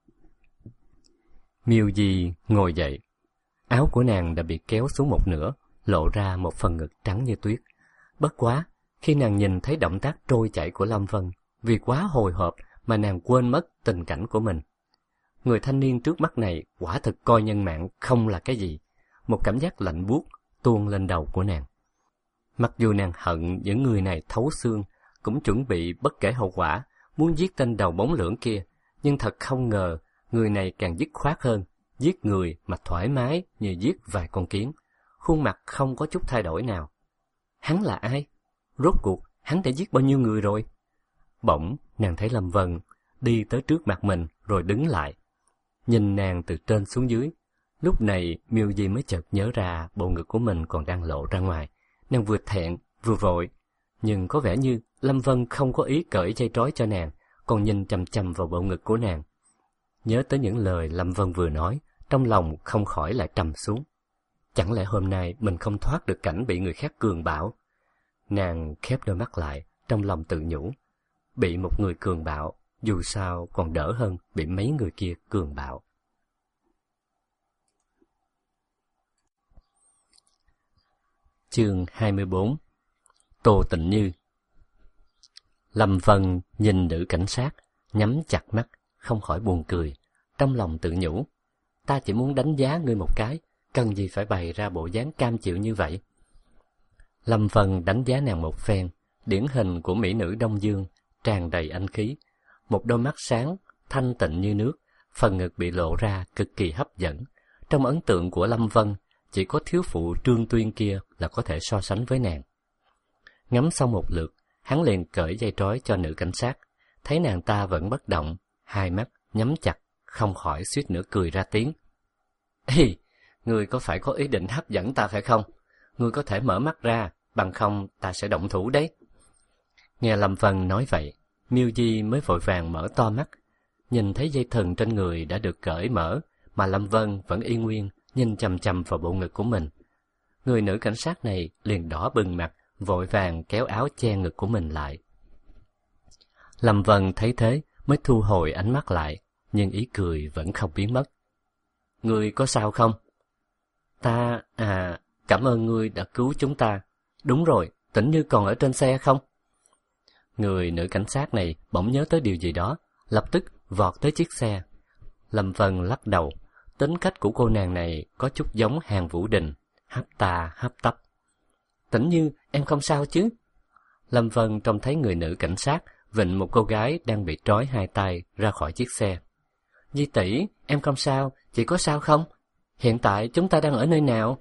Miêu Di ngồi dậy, áo của nàng đã bị kéo xuống một nửa, lộ ra một phần ngực trắng như tuyết. Bất quá, khi nàng nhìn thấy động tác trôi chảy của Lâm Vân, vì quá hồi hộp mà nàng quên mất tình cảnh của mình. Người thanh niên trước mắt này quả thực coi nhân mạng không là cái gì. Một cảm giác lạnh buốt tuôn lên đầu của nàng. Mặc dù nàng hận những người này thấu xương, cũng chuẩn bị bất kể hậu quả, muốn giết tên đầu bóng lưỡng kia, nhưng thật không ngờ, người này càng dứt khoát hơn, giết người mà thoải mái như giết vài con kiến, khuôn mặt không có chút thay đổi nào. Hắn là ai? Rốt cuộc, hắn đã giết bao nhiêu người rồi? Bỗng, nàng thấy Lâm Vân đi tới trước mặt mình rồi đứng lại. Nhìn nàng từ trên xuống dưới. Lúc này, Miêu Di mới chợt nhớ ra bộ ngực của mình còn đang lộ ra ngoài. Nàng vừa thẹn, vừa vội. Nhưng có vẻ như Lâm Vân không có ý cởi dây trói cho nàng, còn nhìn chằm chằm vào bộ ngực của nàng. Nhớ tới những lời Lâm Vân vừa nói, trong lòng không khỏi lại trầm xuống. Chẳng lẽ hôm nay mình không thoát được cảnh bị người khác cường bạo? Nàng khép đôi mắt lại, trong lòng tự nhủ. Bị một người cường bạo, dù sao còn đỡ hơn bị mấy người kia cường bạo. Chương hai mươi bốn. Tô Tịnh Như. Lâm Vân nhìn nữ cảnh sát, nhắm chặt mắt, không khỏi buồn cười, trong lòng tự nhủ. Ta chỉ muốn đánh giá ngươi một cái, cần gì phải bày ra bộ dáng cam chịu như vậy? Lâm Vân đánh giá nàng một phen, điển hình của mỹ nữ Đông Dương, tràn đầy anh khí, một đôi mắt sáng, thanh tịnh như nước, phần ngực bị lộ ra cực kỳ hấp dẫn. Trong ấn tượng của Lâm Vân, chỉ có thiếu phụ Trương Tuyên kia là có thể so sánh với nàng. Ngắm xong một lượt, hắn liền cởi dây trói cho nữ cảnh sát, thấy nàng ta vẫn bất động, hai mắt nhắm chặt, không khỏi suýt nữa cười ra tiếng. Ê, ngươi có phải có ý định hấp dẫn ta phải không? Ngươi có thể mở mắt ra, bằng không ta sẽ động thủ đấy. Nghe Lâm Vân nói vậy, Miêu Di mới vội vàng mở to mắt, nhìn thấy dây thừng trên người đã được cởi mở, mà Lâm Vân vẫn y nguyên nhìn chằm chằm vào bộ ngực của mình. Người nữ cảnh sát này liền đỏ bừng mặt, vội vàng kéo áo che ngực của mình lại. Lâm Vân thấy thế mới thu hồi ánh mắt lại, nhưng ý cười vẫn không biến mất. Ngươi có sao không? Ta, à, cảm ơn ngươi đã cứu chúng ta. Đúng rồi, Tĩnh Như còn ở trên xe không? Người nữ cảnh sát này bỗng nhớ tới điều gì đó, lập tức vọt tới chiếc xe. Lâm Vân lắc đầu, tính cách của cô nàng này có chút giống Hàn Vũ Đình, hấp tà hấp tấp. Tĩnh Như, em không sao chứ? Lâm Vân trông thấy người nữ cảnh sát vịnh một cô gái đang bị trói hai tay ra khỏi chiếc xe. Di tỷ, em không sao, chị có sao không? Hiện tại chúng ta đang ở nơi nào?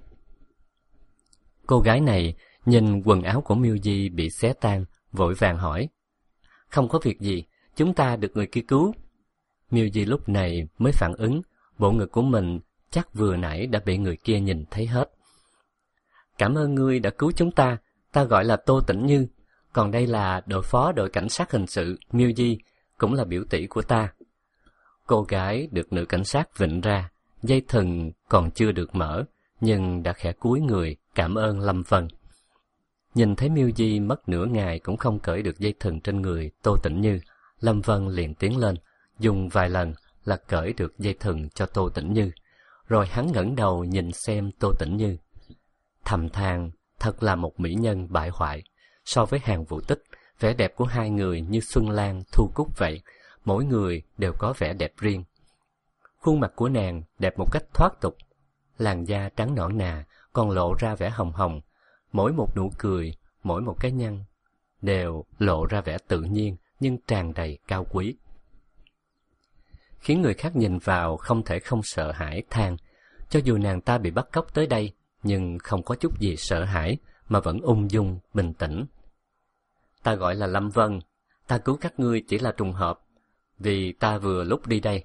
Cô gái này nhìn quần áo của Miêu Di bị xé tan, vội vàng hỏi. Không có việc gì, chúng ta được người kia cứu. Miêu Di lúc này mới phản ứng, bộ ngực của mình chắc vừa nãy đã bị người kia nhìn thấy hết. Cảm ơn ngươi đã cứu chúng ta, ta gọi là Tô Tĩnh Như, còn đây là đội phó đội cảnh sát hình sự Miêu Di, cũng là biểu tỷ của ta. Cô gái được nữ cảnh sát vịnh ra, dây thừng còn chưa được mở, nhưng đã khẽ cúi người cảm ơn Lâm Vân. Nhìn thấy Miêu Di mất nửa ngày cũng không cởi được dây thừng trên người Tô Tĩnh Như, Lâm Vân liền tiến lên, dùng vài lần là cởi được dây thừng cho Tô Tĩnh Như, rồi hắn ngẩng đầu nhìn xem Tô Tĩnh Như. Thầm than, thật là một mỹ nhân bại hoại. So với Hàn Vũ Tích, vẻ đẹp của hai người như Xuân Lan, Thu Cúc vậy, mỗi người đều có vẻ đẹp riêng. Khuôn mặt của nàng đẹp một cách thoát tục, làn da trắng nõn nà, còn lộ ra vẻ hồng hồng, mỗi một nụ cười, mỗi một cái nhăn, đều lộ ra vẻ tự nhiên nhưng tràn đầy cao quý. Khiến người khác nhìn vào không thể không sợ hãi than, cho dù nàng ta bị bắt cóc tới đây, nhưng không có chút gì sợ hãi, mà vẫn ung dung, bình tĩnh. Ta gọi là Lâm Vân, ta cứu các ngươi chỉ là trùng hợp, vì ta vừa lúc đi đây.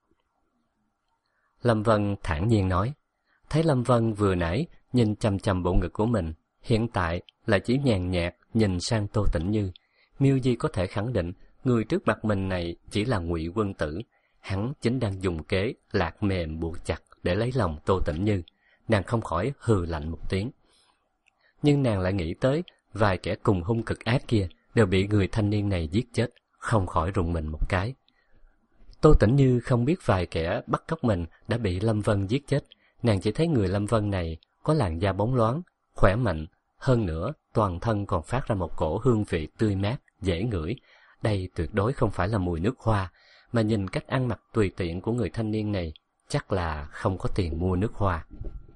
Lâm Vân thản nhiên nói, thấy Lâm Vân vừa nãy nhìn chằm chằm bộ ngực của mình, hiện tại là chỉ nhàn nhạt nhìn sang Tô Tĩnh Như. Miêu Di có thể khẳng định, người trước mặt mình này chỉ là Ngụy Quân Tử, hắn chính đang dùng kế lạc mềm buộc chặt để lấy lòng Tô Tĩnh Như. Nàng không khỏi hừ lạnh một tiếng. Nhưng nàng lại nghĩ tới vài kẻ cùng hung cực ác kia đều bị người thanh niên này giết chết, không khỏi rùng mình một cái. Tô Tĩnh Như không biết vài kẻ bắt cóc mình đã bị Lâm Vân giết chết, nàng chỉ thấy người Lâm Vân này có làn da bóng loáng, khỏe mạnh, hơn nữa toàn thân còn phát ra một cổ hương vị tươi mát, dễ ngửi. Đây tuyệt đối không phải là mùi nước hoa, mà nhìn cách ăn mặc tùy tiện của người thanh niên này, chắc là không có tiền mua nước hoa.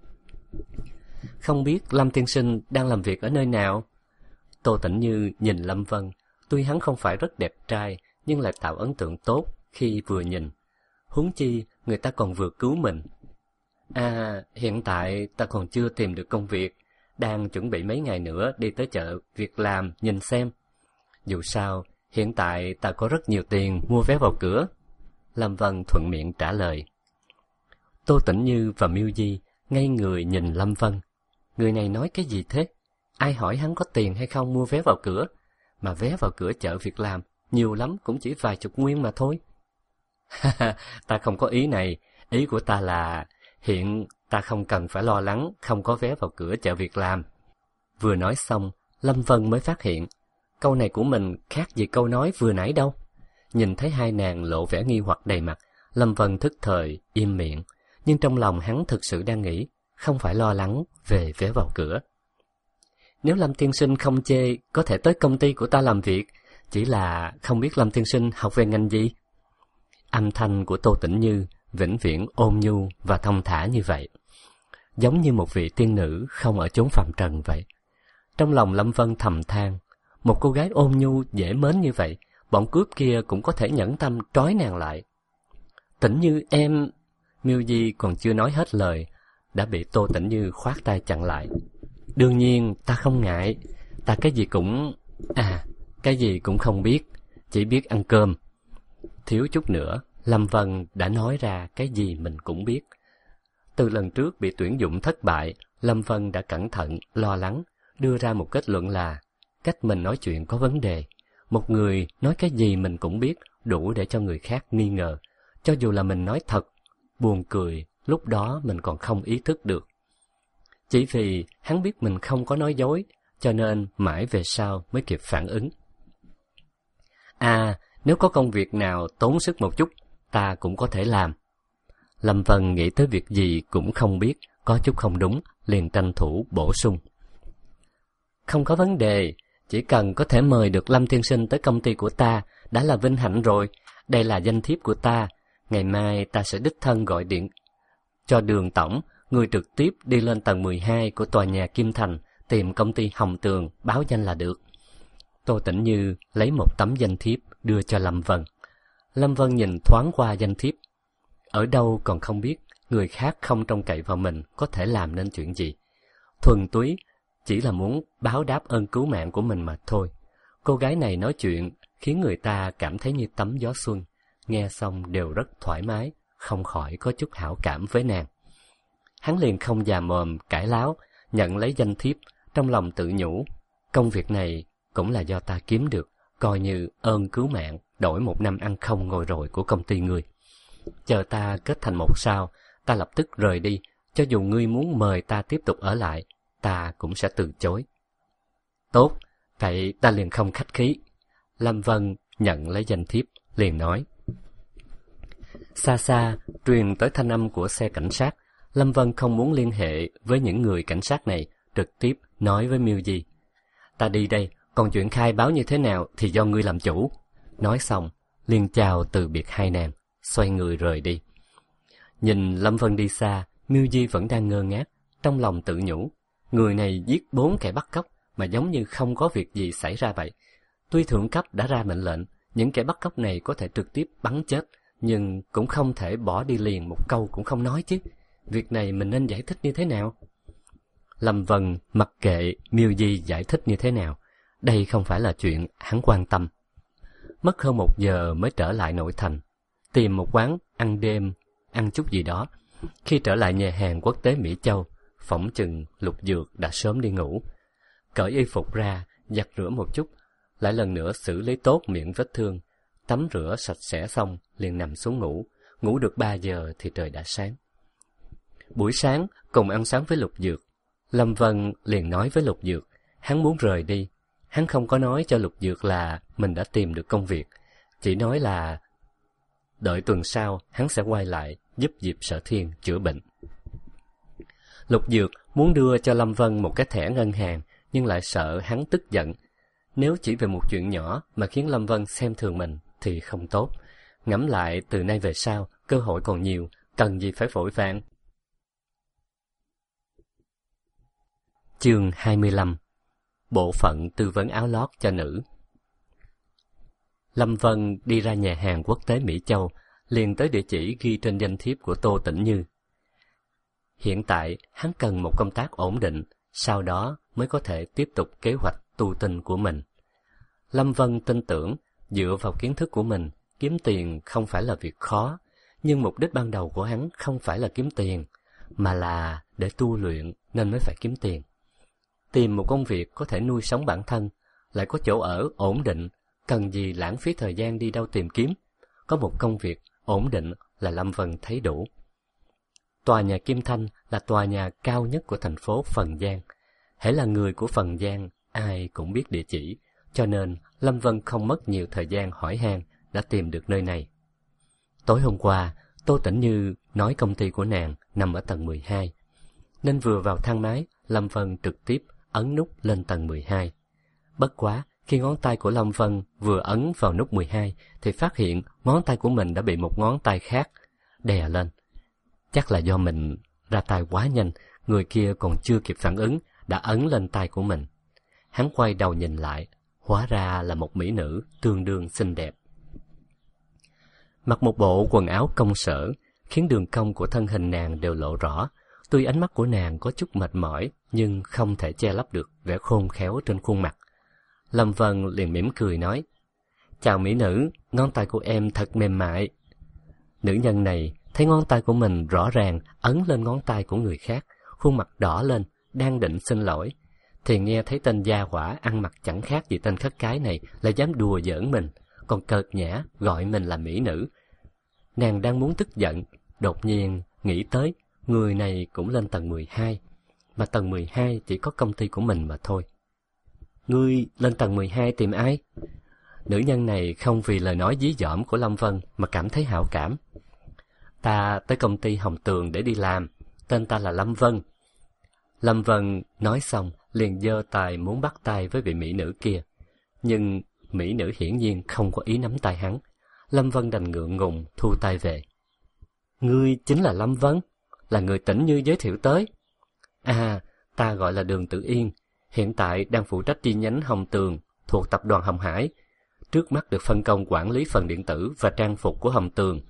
Không biết Lâm tiên sinh đang làm việc ở nơi nào? Tô Tĩnh Như nhìn Lâm Vân, tuy hắn không phải rất đẹp trai, nhưng lại tạo ấn tượng tốt khi vừa nhìn. Huống chi, người ta còn vừa cứu mình. À, hiện tại ta còn chưa tìm được công việc, đang chuẩn bị mấy ngày nữa đi tới chợ việc làm nhìn xem. Dù sao, hiện tại ta có rất nhiều tiền mua vé vào cửa. Lâm Vân thuận miệng trả lời. Tô Tĩnh Như và Miêu Di ngây người nhìn Lâm Vân. Người này nói cái gì thế? Ai hỏi hắn có tiền hay không mua vé vào cửa? Mà vé vào cửa chợ việc làm, nhiều lắm cũng chỉ vài chục nguyên mà thôi. Ta không có ý này, ý của ta là hiện ta không cần phải lo lắng không có vé vào cửa chợ việc làm. Vừa nói xong, Lâm Vân mới phát hiện, câu này của mình khác gì câu nói vừa nãy đâu. Nhìn thấy hai nàng lộ vẻ nghi hoặc đầy mặt, Lâm Vân thức thời, im miệng, nhưng trong lòng hắn thực sự đang nghĩ, không phải lo lắng về vé vào cửa. Nếu Lâm tiên sinh không chê, có thể tới công ty của ta làm việc, chỉ là không biết Lâm tiên sinh học về ngành gì. Âm thanh của Tô Tĩnh Như vĩnh viễn ôn nhu và thông thả như vậy, giống như một vị tiên nữ không ở chốn phàm trần vậy. Trong lòng Lâm Vân thầm than, một cô gái ôn nhu dễ mến như vậy, bọn cướp kia cũng có thể nhẫn tâm trói nàng lại. Tĩnh Như em... Miêu Di còn chưa nói hết lời, đã bị Tô Tĩnh Như khoát tay chặn lại. Đương nhiên ta không ngại, ta cái gì cũng... À, cái gì cũng không biết, chỉ biết ăn cơm. Thiếu chút nữa, Lâm Vân đã nói ra cái gì mình cũng biết. Từ lần trước bị tuyển dụng thất bại, Lâm Vân đã cẩn thận, lo lắng, đưa ra một kết luận là cách mình nói chuyện có vấn đề. Một người nói cái gì mình cũng biết, đủ để cho người khác nghi ngờ. Cho dù là mình nói thật, buồn cười, lúc đó mình còn không ý thức được. Chỉ vì hắn biết mình không có nói dối, cho nên mãi về sau mới kịp phản ứng. À, nếu có công việc nào tốn sức một chút, ta cũng có thể làm. Lâm Vân nghĩ tới việc gì cũng không biết, có chút không đúng, liền tranh thủ bổ sung. Không có vấn đề, chỉ cần có thể mời được Lâm tiên sinh tới công ty của ta, đã là vinh hạnh rồi. Đây là danh thiếp của ta, ngày mai ta sẽ đích thân gọi điện cho Đường tổng, người trực tiếp đi lên tầng mười hai của tòa nhà Kim Thành, tìm công ty Hồng Tường, báo danh là được. Tô Tĩnh Như lấy một tấm danh thiếp đưa cho Lâm Vân. Lâm Vân nhìn thoáng qua danh thiếp. Ở đâu còn không biết, người khác không trông cậy vào mình có thể làm nên chuyện gì. Thuần túy chỉ là muốn báo đáp ơn cứu mạng của mình mà thôi. Cô gái này nói chuyện khiến người ta cảm thấy như tắm gió xuân, nghe xong đều rất thoải mái, không khỏi có chút hảo cảm với nàng. Hắn liền không già mồm cãi láo, nhận lấy danh thiếp, trong lòng tự nhủ, công việc này cũng là do ta kiếm được, coi như ơn cứu mạng đổi một năm ăn không ngồi rồi của công ty ngươi. Chờ ta kết thành một sao, ta lập tức rời đi, cho dù ngươi muốn mời ta tiếp tục ở lại, ta cũng sẽ từ chối. Tốt, vậy ta liền không khách khí. Lâm Vân nhận lấy danh thiếp, liền nói. Xa xa, truyền tới thanh âm của xe cảnh sát. Lâm Vân không muốn liên hệ với những người cảnh sát này, trực tiếp nói với Miêu Di. Ta đi đây, còn chuyện khai báo như thế nào thì do ngươi làm chủ. Nói xong, liền chào từ biệt hai nàng, xoay người rời đi. Nhìn Lâm Vân đi xa, Miêu Di vẫn đang ngơ ngác, trong lòng tự nhủ. Người này giết bốn kẻ bắt cóc mà giống như không có việc gì xảy ra vậy. Tuy thượng cấp đã ra mệnh lệnh, những kẻ bắt cóc này có thể trực tiếp bắn chết, nhưng cũng không thể bỏ đi liền một câu cũng không nói chứ. Việc này mình nên giải thích như thế nào? Lâm Vân mặc kệ Miêu Di giải thích như thế nào, đây không phải là chuyện hắn quan tâm. Mất hơn một giờ mới trở lại nội thành, tìm một quán ăn đêm, ăn chút gì đó. Khi trở lại nhà hàng quốc tế Mỹ Châu, phỏng chừng Lục Dược đã sớm đi ngủ. Cởi y phục ra, giặt rửa một chút, lại lần nữa xử lý tốt miệng vết thương, tắm rửa sạch sẽ xong liền nằm xuống ngủ. Ngủ được ba giờ thì trời đã sáng. Buổi sáng cùng ăn sáng với Lục Dược, Lâm Vân liền nói với Lục Dược hắn muốn rời đi. Hắn không có nói cho Lục Dược là mình đã tìm được công việc, chỉ nói là đợi tuần sau hắn sẽ quay lại giúp Diệp Sở Thiên chữa bệnh. Lục Dược muốn đưa cho Lâm Vân một cái thẻ ngân hàng, nhưng lại sợ hắn tức giận. Nếu chỉ về một chuyện nhỏ mà khiến Lâm Vân xem thường mình thì không tốt. Ngẫm lại từ nay về sau, cơ hội còn nhiều, cần gì phải vội vàng. Chương hai mươi lăm. Bộ phận tư vấn áo lót cho nữ. Lâm Vân đi ra nhà hàng quốc tế Mỹ Châu, liền tới địa chỉ ghi trên danh thiếp của Tô Tĩnh Như. Hiện tại, hắn cần một công tác ổn định, sau đó mới có thể tiếp tục kế hoạch tu tinh của mình. Lâm Vân tin tưởng, dựa vào kiến thức của mình, kiếm tiền không phải là việc khó, nhưng mục đích ban đầu của hắn không phải là kiếm tiền, mà là để tu luyện nên mới phải kiếm tiền. Tìm một công việc có thể nuôi sống bản thân, lại có chỗ ở ổn định, cần gì lãng phí thời gian đi đâu tìm kiếm. Có một công việc ổn định là Lâm Vân thấy đủ. tòa nhà Kim Thanh là tòa nhà cao nhất của thành phố Phần Giang. Hễ là người của Phần Giang, ai cũng biết địa chỉ, cho nên Lâm Vân không mất nhiều thời gian hỏi han đã tìm được nơi này. Tối hôm qua, Tô Tĩnh Như nói công ty của nàng nằm ở tầng mười hai, nên vừa vào thang máy, Lâm Vân trực tiếp ấn nút lên tầng mười hai. Bất quá, khi ngón tay của Lâm Vân vừa ấn vào nút mười hai, thì phát hiện ngón tay của mình đã bị một ngón tay khác đè lên. Chắc là do mình ra tay quá nhanh, người kia còn chưa kịp phản ứng, đã ấn lên tay của mình. Hắn quay đầu nhìn lại, hóa ra là một mỹ nữ tương đương xinh đẹp. Mặc một bộ quần áo công sở, khiến đường cong của thân hình nàng đều lộ rõ. Tuy ánh mắt của nàng có chút mệt mỏi, nhưng không thể che lấp được vẻ khôn khéo trên khuôn mặt. Lâm Vân liền mỉm cười nói, chào mỹ nữ, ngón tay của em thật mềm mại. Nữ nhân này thấy ngón tay của mình rõ ràng ấn lên ngón tay của người khác, khuôn mặt đỏ lên, đang định xin lỗi, thì nghe thấy tên gia hỏa ăn mặc chẳng khác gì tên khất cái này lại dám đùa giỡn mình, còn cợt nhã gọi mình là mỹ nữ. Nàng đang muốn tức giận, đột nhiên nghĩ tới người này cũng lên tầng mười hai, mà tầng mười hai chỉ có công ty của mình mà thôi. Ngươi lên tầng mười hai tìm ai? Nữ nhân này không vì lời nói dí dỏm của Lâm Vân mà cảm thấy hảo cảm. Ta tới công ty Hồng Tường để đi làm, tên ta là Lâm Vân. Lâm Vân nói xong liền giơ tay muốn bắt tay với vị mỹ nữ kia, nhưng mỹ nữ hiển nhiên không có ý nắm tay hắn. Lâm Vân đành ngượng ngùng thu tay về. Ngươi chính là Lâm Vân, là người Tĩnh Như giới thiệu tới. À, ta gọi là Đường Tử Yên, hiện tại đang phụ trách chi nhánh Hồng Tường thuộc tập đoàn Hồng Hải, trước mắt được phân công quản lý phần điện tử và trang phục của Hồng Tường.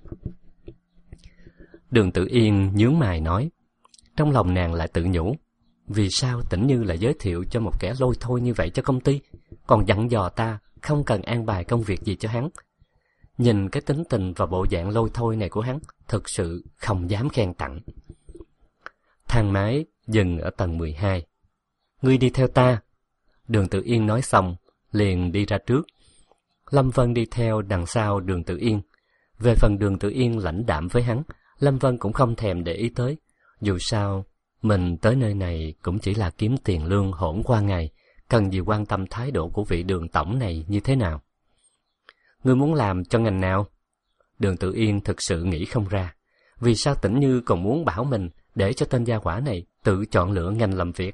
Đường Tử Yên nhướng mày nói, trong lòng nàng lại tự nhủ, vì sao Tĩnh Như lại giới thiệu cho một kẻ lôi thôi như vậy cho công ty, còn dặn dò ta không cần an bài công việc gì cho hắn. Nhìn cái tính tình và bộ dạng lôi thôi này của hắn, thực sự không dám khen tặng. Thang máy dừng ở tầng mười hai. Ngươi đi theo ta. Đường Tử Yên nói xong, liền đi ra trước. Lâm Vân đi theo đằng sau Đường Tử Yên. Về phần Đường Tử Yên lãnh đạm với hắn, Lâm Vân cũng không thèm để ý tới. Dù sao, mình tới nơi này cũng chỉ là kiếm tiền lương hỗn qua ngày, cần gì quan tâm thái độ của vị Đường tổng này như thế nào. Ngươi muốn làm cho ngành nào? Đường Tử Yên thực sự nghĩ không ra. Vì sao Tĩnh Như còn muốn bảo mình để cho tên gia hỏa này tự chọn lựa ngành làm việc?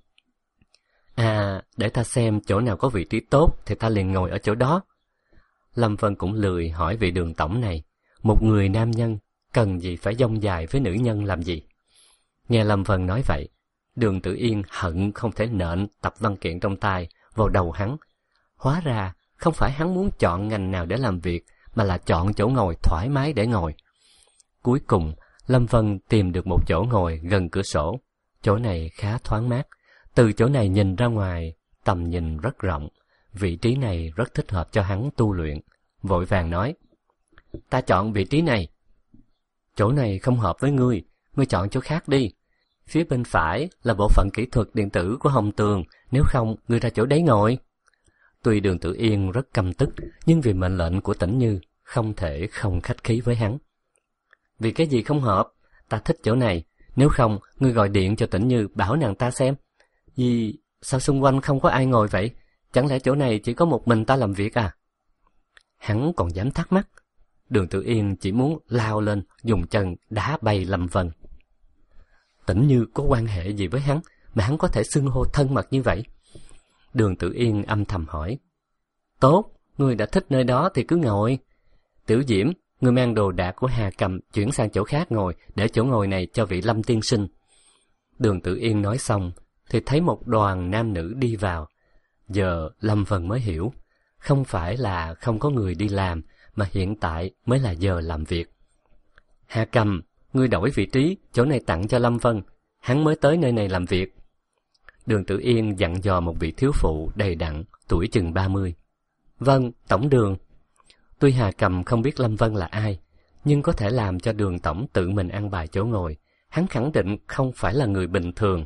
À, để ta xem chỗ nào có vị trí tốt thì ta liền ngồi ở chỗ đó. Lâm Vân cũng lười hỏi vị Đường tổng này. Một người nam nhân cần gì phải dông dài với nữ nhân làm gì? Nghe Lâm Vân nói vậy, Đường Tử Yên hận không thể nện tập văn kiện trong tay vào đầu hắn. Hóa ra không phải hắn muốn chọn ngành nào để làm việc, mà là chọn chỗ ngồi thoải mái để ngồi. Cuối cùng, Lâm Vân tìm được một chỗ ngồi gần cửa sổ. Chỗ này khá thoáng mát. Từ chỗ này nhìn ra ngoài, tầm nhìn rất rộng. Vị trí này rất thích hợp cho hắn tu luyện. Vội vàng nói, ta chọn vị trí này. Chỗ này không hợp với ngươi, ngươi chọn chỗ khác đi. Phía bên phải là bộ phận kỹ thuật điện tử của Hồng Tường, nếu không, ngươi ra chỗ đấy ngồi. Tuy Đường Tử Yên rất căm tức, nhưng vì mệnh lệnh của Tĩnh Như, không thể không khách khí với hắn. Vì cái gì không hợp? Ta thích chỗ này, nếu không, ngươi gọi điện cho Tĩnh Như bảo nàng ta xem. Vì sao xung quanh không có ai ngồi vậy? Chẳng lẽ chỗ này chỉ có một mình ta làm việc à? Hắn còn dám thắc mắc. Đường Tử Yên chỉ muốn lao lên, dùng chân đá bay Lâm Vân. Tĩnh Như có quan hệ gì với hắn mà hắn có thể xưng hô thân mật như vậy? Đường Tử Yên âm thầm hỏi. Tốt, ngươi đã thích nơi đó thì cứ ngồi. Tiểu Diễm, ngươi mang đồ đạc của Hà Cầm chuyển sang chỗ khác ngồi, để chỗ ngồi này cho vị Lâm tiên sinh. Đường Tử Yên nói xong, thì thấy một đoàn nam nữ đi vào. Giờ Lâm Vân mới hiểu, không phải là không có người đi làm, mà hiện tại mới là giờ làm việc. Hà Cầm, ngươi đổi vị trí, chỗ này tặng cho Lâm Vân, hắn mới tới nơi này làm việc. Đường Tử Yên dặn dò một vị thiếu phụ đầy đặn, tuổi chừng ba mươi. Vâng, tổng đường. Tuy Hà Cầm không biết Lâm Vân là ai, nhưng có thể làm cho Đường tổng tự mình ăn bài chỗ ngồi. Hắn khẳng định không phải là người bình thường.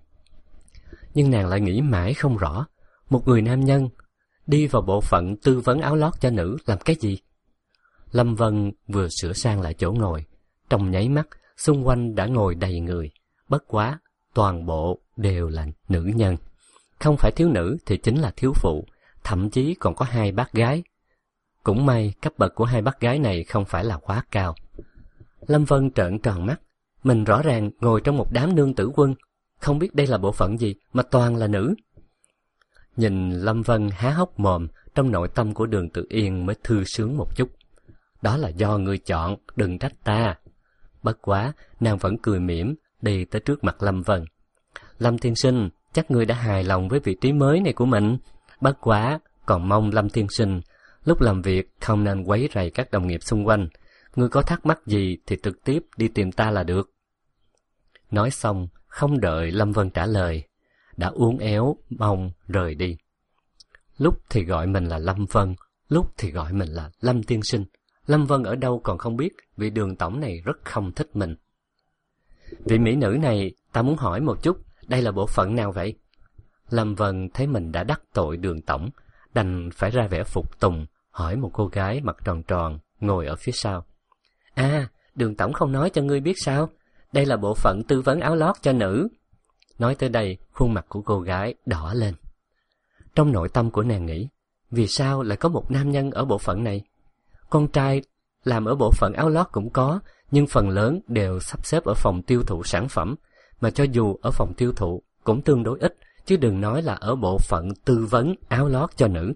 Nhưng nàng lại nghĩ mãi không rõ, một người nam nhân đi vào bộ phận tư vấn áo lót cho nữ làm cái gì? Lâm Vân vừa sửa sang lại chỗ ngồi, trong nháy mắt xung quanh đã ngồi đầy người, bất quá toàn bộ đều là nữ nhân. Không phải thiếu nữ thì chính là thiếu phụ, thậm chí còn có hai bác gái. Cũng may cấp bậc của hai bác gái này không phải là quá cao. Lâm Vân trợn tròn mắt, mình rõ ràng ngồi trong một đám nương tử quân, không biết đây là bộ phận gì mà toàn là nữ. Nhìn Lâm Vân há hốc mồm, trong nội tâm của Đường Tử Yên mới thư sướng một chút. Đó là do ngươi chọn, đừng trách ta. Bất quá, nàng vẫn cười mỉm, đi tới trước mặt Lâm Vân. Lâm tiên sinh, chắc ngươi đã hài lòng với vị trí mới này của mình. Bất quá, còn mong Lâm tiên sinh, lúc làm việc không nên quấy rầy các đồng nghiệp xung quanh. Ngươi có thắc mắc gì thì trực tiếp đi tìm ta là được. Nói xong, không đợi Lâm Vân trả lời, đã uốn éo mông rời đi. Lúc thì gọi mình là Lâm Vân, lúc thì gọi mình là Lâm tiên sinh. Lâm Vân ở đâu còn không biết, vị Đường tổng này rất không thích mình. Vị mỹ nữ này, ta muốn hỏi một chút, đây là bộ phận nào vậy? Lâm Vân thấy mình đã đắc tội Đường tổng, đành phải ra vẻ phục tùng, hỏi một cô gái mặt tròn tròn, ngồi ở phía sau. À, Đường tổng không nói cho ngươi biết sao? Đây là bộ phận tư vấn áo lót cho nữ. Nói tới đây, khuôn mặt của cô gái đỏ lên. Trong nội tâm của nàng nghĩ, vì sao lại có một nam nhân ở bộ phận này? Con trai làm ở bộ phận áo lót cũng có, nhưng phần lớn đều sắp xếp ở phòng tiêu thụ sản phẩm, mà cho dù ở phòng tiêu thụ cũng tương đối ít, chứ đừng nói là ở bộ phận tư vấn áo lót cho nữ.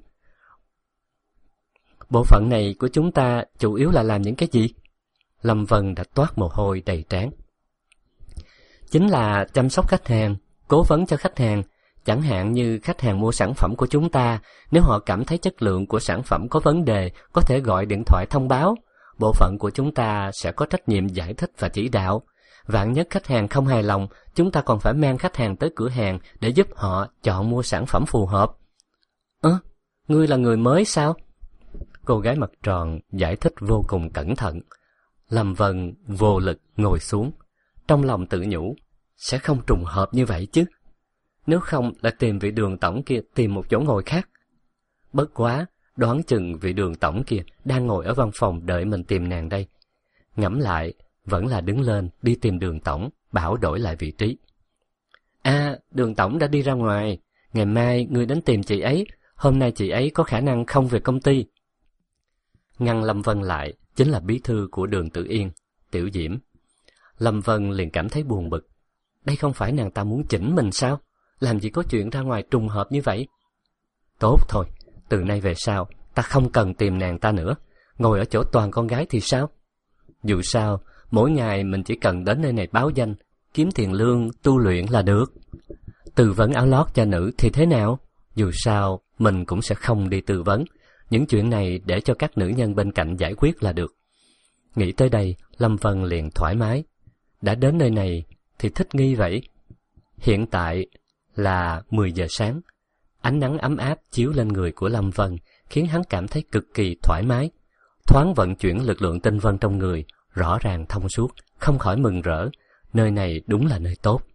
Bộ phận này của chúng ta chủ yếu là làm những cái gì? Lâm Vân đã toát mồ hôi đầy trán. Chính là chăm sóc khách hàng, cố vấn cho khách hàng. Chẳng hạn như khách hàng mua sản phẩm của chúng ta, nếu họ cảm thấy chất lượng của sản phẩm có vấn đề, có thể gọi điện thoại thông báo. Bộ phận của chúng ta sẽ có trách nhiệm giải thích và chỉ đạo. Vạn nhất khách hàng không hài lòng, chúng ta còn phải mang khách hàng tới cửa hàng để giúp họ chọn mua sản phẩm phù hợp. Ơ, à, ngươi là người mới sao? Cô gái mặt tròn giải thích vô cùng cẩn thận. Lâm Vân vô lực ngồi xuống, trong lòng tự nhủ, sẽ không trùng hợp như vậy chứ. Nếu không là tìm vị Đường tổng kia tìm một chỗ ngồi khác. Bất quá, đoán chừng vị Đường tổng kia đang ngồi ở văn phòng đợi mình tìm nàng đây. Ngẫm lại, vẫn là đứng lên đi tìm Đường tổng, bảo đổi lại vị trí. À, Đường tổng đã đi ra ngoài, ngày mai ngươi đến tìm chị ấy, hôm nay chị ấy có khả năng không về công ty. Ngăn Lâm Vân lại chính là bí thư của Đường Tử Yên, Tiểu Diễm. Lâm Vân liền cảm thấy buồn bực. Đây không phải nàng ta muốn chỉnh mình sao? Làm gì có chuyện ra ngoài trùng hợp như vậy? Tốt thôi, từ nay về sau, ta không cần tìm nàng ta nữa. Ngồi ở chỗ toàn con gái thì sao? Dù sao, mỗi ngày mình chỉ cần đến nơi này báo danh, kiếm tiền lương, tu luyện là được. Tư vấn áo lót cho nữ thì thế nào? Dù sao, mình cũng sẽ không đi tư vấn. Những chuyện này để cho các nữ nhân bên cạnh giải quyết là được. Nghĩ tới đây, Lâm Vân liền thoải mái. Đã đến nơi này thì thích nghi vậy. Hiện tại là mười giờ sáng. Ánh nắng ấm áp chiếu lên người của Lâm Vân, khiến hắn cảm thấy cực kỳ thoải mái. Thoáng vận chuyển lực lượng tinh vân trong người, rõ ràng thông suốt, không khỏi mừng rỡ. Nơi này đúng là nơi tốt.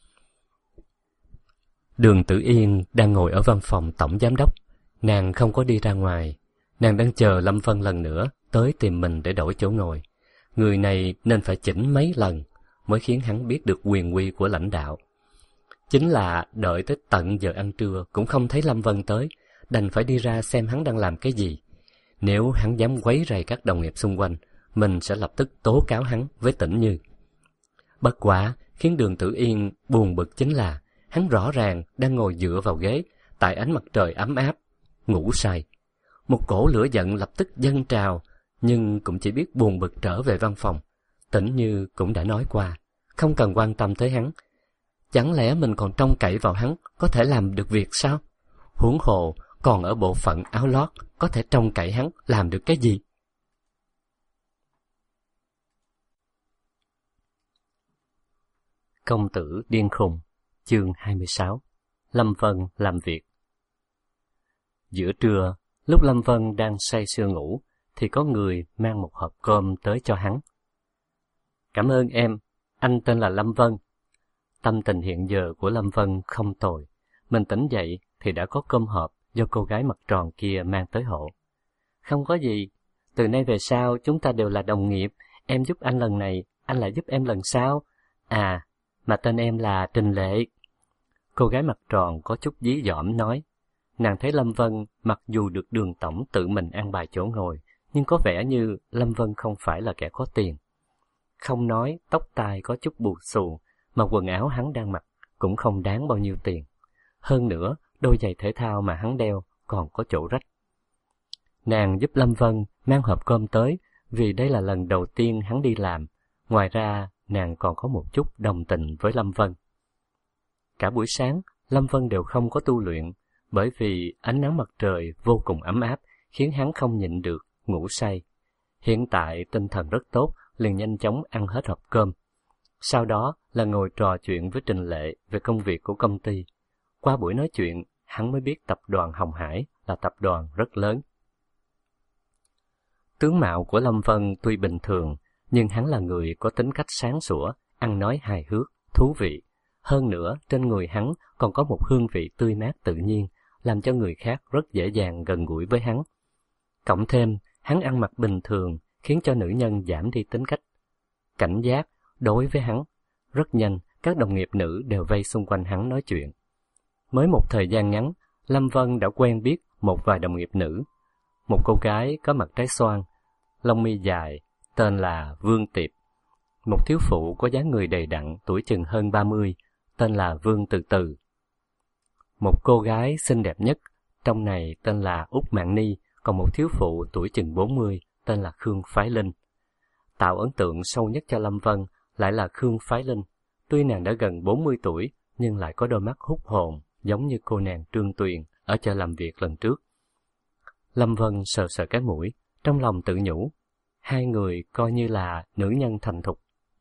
Đường Tử Yên đang ngồi ở văn phòng tổng giám đốc. Nàng không có đi ra ngoài. Nàng đang chờ Lâm Vân lần nữa tới tìm mình để đổi chỗ ngồi. Người này nên phải chỉnh mấy lần mới khiến hắn biết được quyền uy của lãnh đạo. Chính là đợi tới tận giờ ăn trưa cũng không thấy Lâm Vân tới, đành phải đi ra xem hắn đang làm cái gì. Nếu hắn dám quấy rầy các đồng nghiệp xung quanh, mình sẽ lập tức tố cáo hắn với Tĩnh Như. Bất quá, khiến Đường Tử Yên buồn bực chính là hắn rõ ràng đang ngồi dựa vào ghế tại ánh mặt trời ấm áp, ngủ say. Một cổ lửa giận lập tức dâng trào, nhưng cũng chỉ biết buồn bực trở về văn phòng. Tĩnh Như cũng đã nói qua, không cần quan tâm tới hắn. Chẳng lẽ mình còn trông cậy vào hắn có thể làm được việc sao? Huống hồ còn ở bộ phận áo lót, có thể trông cậy hắn làm được cái gì? Công tử điên khùng, chương hai mươi sáu. Lâm Vân làm việc. Giữa trưa, lúc Lâm Vân đang say sưa ngủ, thì có người mang một hộp cơm tới cho hắn. Cảm ơn em, anh tên là Lâm Vân. Tâm tình hiện giờ của Lâm Vân không tồi. Mình tỉnh dậy thì đã có cơm hộp do cô gái mặt tròn kia mang tới hộ. Không có gì, từ nay về sau chúng ta đều là đồng nghiệp, em giúp anh lần này, anh lại giúp em lần sau. À, mà tên em là Trình Lệ. Cô gái mặt tròn có chút dí dỏm nói. Nàng thấy Lâm Vân mặc dù được Đường tổng tự mình an bài chỗ ngồi, nhưng có vẻ như Lâm Vân không phải là kẻ có tiền. Không nói tóc tai có chút bù xù, mà quần áo hắn đang mặc cũng không đáng bao nhiêu tiền. Hơn nữa, đôi giày thể thao mà hắn đeo còn có chỗ rách. Nàng giúp Lâm Vân mang hộp cơm tới, vì đây là lần đầu tiên hắn đi làm. Ngoài ra, nàng còn có một chút đồng tình với Lâm Vân. Cả buổi sáng, Lâm Vân đều không có tu luyện, bởi vì ánh nắng mặt trời vô cùng ấm áp, khiến hắn không nhịn được, ngủ say. Hiện tại tinh thần rất tốt, liền nhanh chóng ăn hết hộp cơm. Sau đó là ngồi trò chuyện với Trình Lệ về công việc của công ty. Qua buổi nói chuyện, hắn mới biết tập đoàn Hồng Hải là tập đoàn rất lớn. Tướng mạo của Lâm Vân tuy bình thường, nhưng hắn là người có tính cách sáng sủa, ăn nói hài hước, thú vị. Hơn nữa, trên người hắn còn có một hương vị tươi mát tự nhiên, làm cho người khác rất dễ dàng gần gũi với hắn. Cộng thêm, hắn ăn mặc bình thường, khiến cho nữ nhân giảm đi tính cách cảnh giác đối với hắn. Rất nhanh, các đồng nghiệp nữ đều vây xung quanh hắn nói chuyện. Mới một thời gian ngắn, Lâm Vân đã quen biết một vài đồng nghiệp nữ. Một cô gái có mặt trái xoan, lông mi dài, tên là Vương Tiệp. Một thiếu phụ có dáng người đầy đặn, tuổi chừng hơn ba mươi, tên là Vương Từ Từ. Một cô gái xinh đẹp nhất, trong này tên là Út Mạn Ni, còn một thiếu phụ tuổi chừng bốn mươi, tên là Khương Phái Linh. Tạo ấn tượng sâu nhất cho Lâm Vân lại là Khương Phái Linh. Tuy nàng đã gần bốn mươi tuổi, nhưng lại có đôi mắt hút hồn, giống như cô nàng Trương Tuyền ở chợ làm việc lần trước. Lâm Vân sờ sờ cái mũi, trong lòng tự nhủ, hai người coi như là nữ nhân thành thục.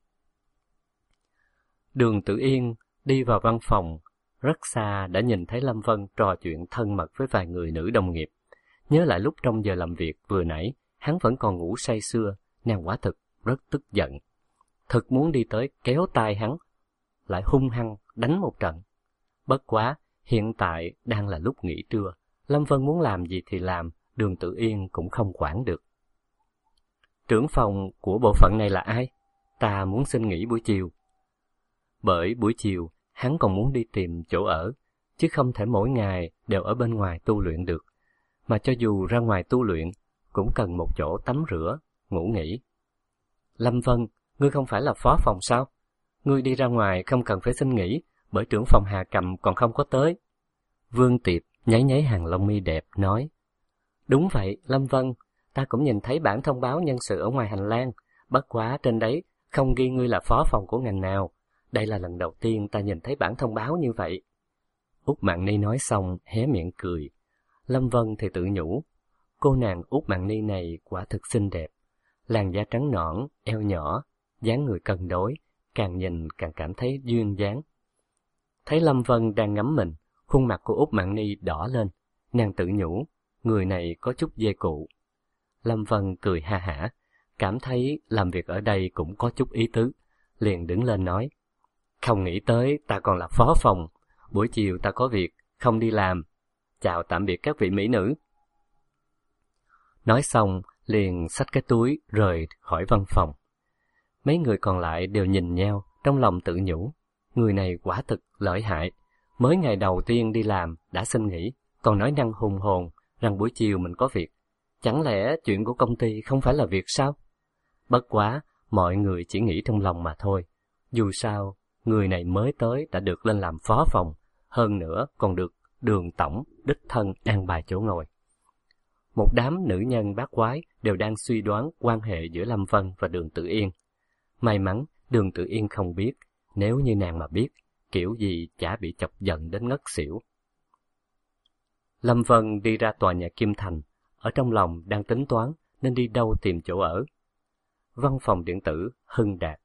Đường Tử Yên đi vào văn phòng, rất xa đã nhìn thấy Lâm Vân trò chuyện thân mật với vài người nữ đồng nghiệp. Nhớ lại lúc trong giờ làm việc vừa nãy, hắn vẫn còn ngủ say sưa, nàng quả thực rất tức giận. Thực muốn đi tới kéo tay hắn, lại hung hăng đánh một trận. Bất quá, hiện tại đang là lúc nghỉ trưa, Lâm Vân muốn làm gì thì làm, Đường Tử Yên cũng không quản được. Trưởng phòng của bộ phận này là ai? Ta muốn xin nghỉ buổi chiều. Bởi buổi chiều, hắn còn muốn đi tìm chỗ ở, chứ không thể mỗi ngày đều ở bên ngoài tu luyện được. Mà cho dù ra ngoài tu luyện, cũng cần một chỗ tắm rửa, ngủ nghỉ. Lâm Vân, ngươi không phải là phó phòng sao? Ngươi đi ra ngoài không cần phải xin nghỉ, bởi trưởng phòng Hà Cầm còn không có tới. Vương Tiệp nháy nháy hàng lông mi đẹp, nói. Đúng vậy, Lâm Vân, ta cũng nhìn thấy bản thông báo nhân sự ở ngoài hành lang, bất quá trên đấy không ghi ngươi là phó phòng của ngành nào. Đây là lần đầu tiên ta nhìn thấy bản thông báo như vậy. Út Mạn Ni nói xong, hé miệng cười. Lâm Vân thì tự nhủ, cô nàng Út Mạn Ni này quả thực xinh đẹp. Làn da trắng nõn, eo nhỏ, dáng người cân đối, càng nhìn càng cảm thấy duyên dáng. Thấy Lâm Vân đang ngắm mình, khuôn mặt của Út Mạn Ni đỏ lên, nàng tự nhủ, người này có chút dê cụ. Lâm Vân cười ha hả, cảm thấy làm việc ở đây cũng có chút ý tứ, liền đứng lên nói, không nghĩ tới ta còn là phó phòng, buổi chiều ta có việc, không đi làm. Chào tạm biệt các vị mỹ nữ. Nói xong, liền xách cái túi rời khỏi văn phòng. Mấy người còn lại đều nhìn nhau, trong lòng tự nhủ, người này quả thực lợi hại, mới ngày đầu tiên đi làm đã xin nghỉ, còn nói năng hùng hồn rằng buổi chiều mình có việc. Chẳng lẽ chuyện của công ty không phải là việc sao? Bất quá, mọi người chỉ nghĩ trong lòng mà thôi. Dù sao, người này mới tới đã được lên làm phó phòng, hơn nữa còn được Đường tổng đích thân an bài chỗ ngồi. Một đám nữ nhân bát quái đều đang suy đoán quan hệ giữa Lâm Vân và Đường Tử Yên. May mắn Đường Tử Yên không biết, nếu như nàng mà biết, kiểu gì chả bị chọc giận đến ngất xỉu. Lâm Vân đi ra tòa nhà Kim Thành, ở trong lòng đang tính toán nên đi đâu tìm chỗ ở. Văn phòng điện tử Hưng Đạt.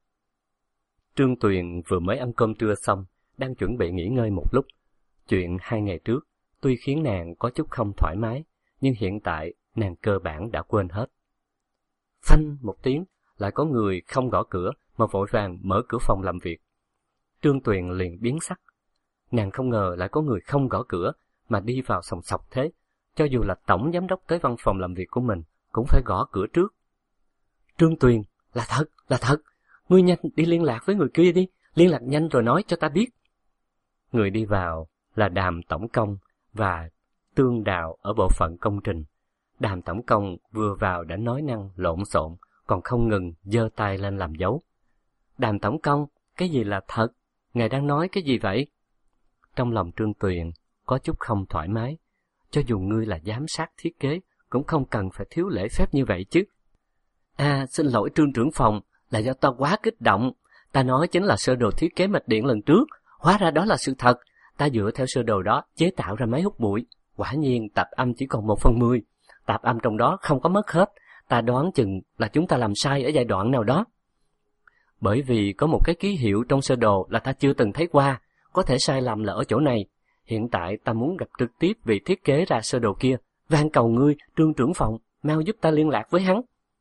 Trương Tuyền vừa mới ăn cơm trưa xong, đang chuẩn bị nghỉ ngơi một lúc. Chuyện hai ngày trước, tuy khiến nàng có chút không thoải mái, nhưng hiện tại nàng cơ bản đã quên hết. Phanh một tiếng, lại có người không gõ cửa mà vội vàng mở cửa phòng làm việc. Trương Tuyền liền biến sắc. Nàng không ngờ lại có người không gõ cửa mà đi vào sòng sọc thế. Cho dù là tổng giám đốc tới văn phòng làm việc của mình, cũng phải gõ cửa trước. Trương Tuyền, là thật, là thật, Ngươi nhanh đi liên lạc với người kia đi, liên lạc nhanh rồi nói cho ta biết. Người đi vào là Đàm tổng công và Tương Đào ở bộ phận công trình. Đàm tổng công vừa vào đã nói năng lộn xộn, còn không ngừng giơ tay lên làm dấu. Đàm tổng công, cái gì là thật? Ngài đang nói cái gì vậy? Trong lòng Trương Tuyền có chút không thoải mái. Cho dù ngươi là giám sát thiết kế, cũng không cần phải thiếu lễ phép như vậy chứ. À, xin lỗi Trương trưởng phòng, là do ta quá kích động. Ta nói chính là sơ đồ thiết kế mạch điện lần trước, hóa ra đó là sự thật. Ta dựa theo sơ đồ đó chế tạo ra máy hút bụi. Quả nhiên tạp âm chỉ còn một phần mười. Tạp âm trong đó không có mất hết. Ta đoán chừng là chúng ta làm sai ở giai đoạn nào đó. Bởi vì có một cái ký hiệu trong sơ đồ là ta chưa từng thấy qua, có thể sai lầm là ở chỗ này. Hiện tại ta muốn gặp trực tiếp vị thiết kế ra sơ đồ kia. Van cầu ngươi, Trương trưởng phòng, mau giúp ta liên lạc với hắn.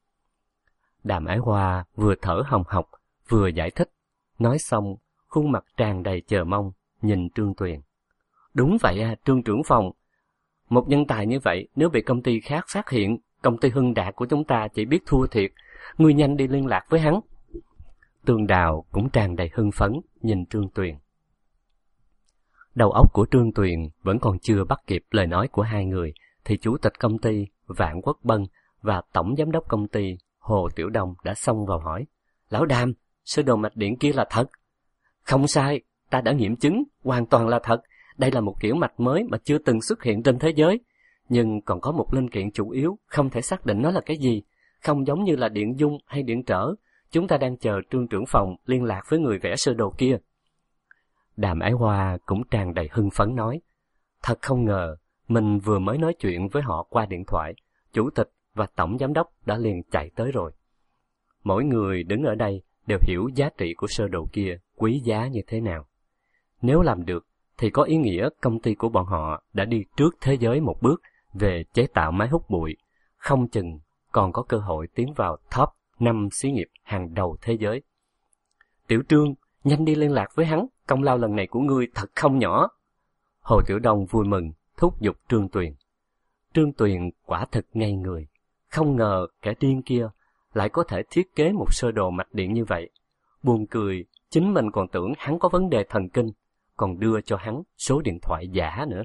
Đàm Ái Hoa vừa thở hồng hộc, vừa giải thích. Nói xong, khuôn mặt tràn đầy chờ mong, nhìn Trương Tuyền. Đúng vậy à, Trương trưởng phòng. Một nhân tài như vậy, nếu bị công ty khác phát hiện, công ty Hưng Đạt của chúng ta chỉ biết thua thiệt. Ngươi nhanh đi liên lạc với hắn. Tương Đào cũng tràn đầy hưng phấn, nhìn Trương Tuyền. Đầu óc của Trương Tuyền vẫn còn chưa bắt kịp lời nói của hai người, thì chủ tịch công ty Vạn Quốc Bân và tổng giám đốc công ty Hồ Tiểu Đông đã xông vào hỏi. Lão Đàm, sơ đồ mạch điện kia là thật? Không sai, ta đã nghiệm chứng, hoàn toàn là thật. Đây là một kiểu mạch mới mà chưa từng xuất hiện trên thế giới. Nhưng còn có một linh kiện chủ yếu, không thể xác định nó là cái gì. Không giống như là điện dung hay điện trở. Chúng ta đang chờ Trương trưởng phòng liên lạc với người vẽ sơ đồ kia. Đàm Ái Hoa cũng tràn đầy hưng phấn nói. Thật không ngờ, mình vừa mới nói chuyện với họ qua điện thoại, chủ tịch và tổng giám đốc đã liền chạy tới rồi. Mỗi người đứng ở đây đều hiểu giá trị của sơ đồ kia quý giá như thế nào. Nếu làm được, thì có ý nghĩa công ty của bọn họ đã đi trước thế giới một bước về chế tạo máy hút bụi, không chừng còn có cơ hội tiến vào top năm xí nghiệp hàng đầu thế giới. Tiểu Trương, nhanh đi liên lạc với hắn, công lao lần này của ngươi thật không nhỏ. Hồ Tiểu Đông vui mừng, thúc giục Trương Tuyền. Trương Tuyền quả thực ngây người, không ngờ kẻ điên kia lại có thể thiết kế một sơ đồ mạch điện như vậy. Buồn cười, chính mình còn tưởng hắn có vấn đề thần kinh, còn đưa cho hắn số điện thoại giả nữa.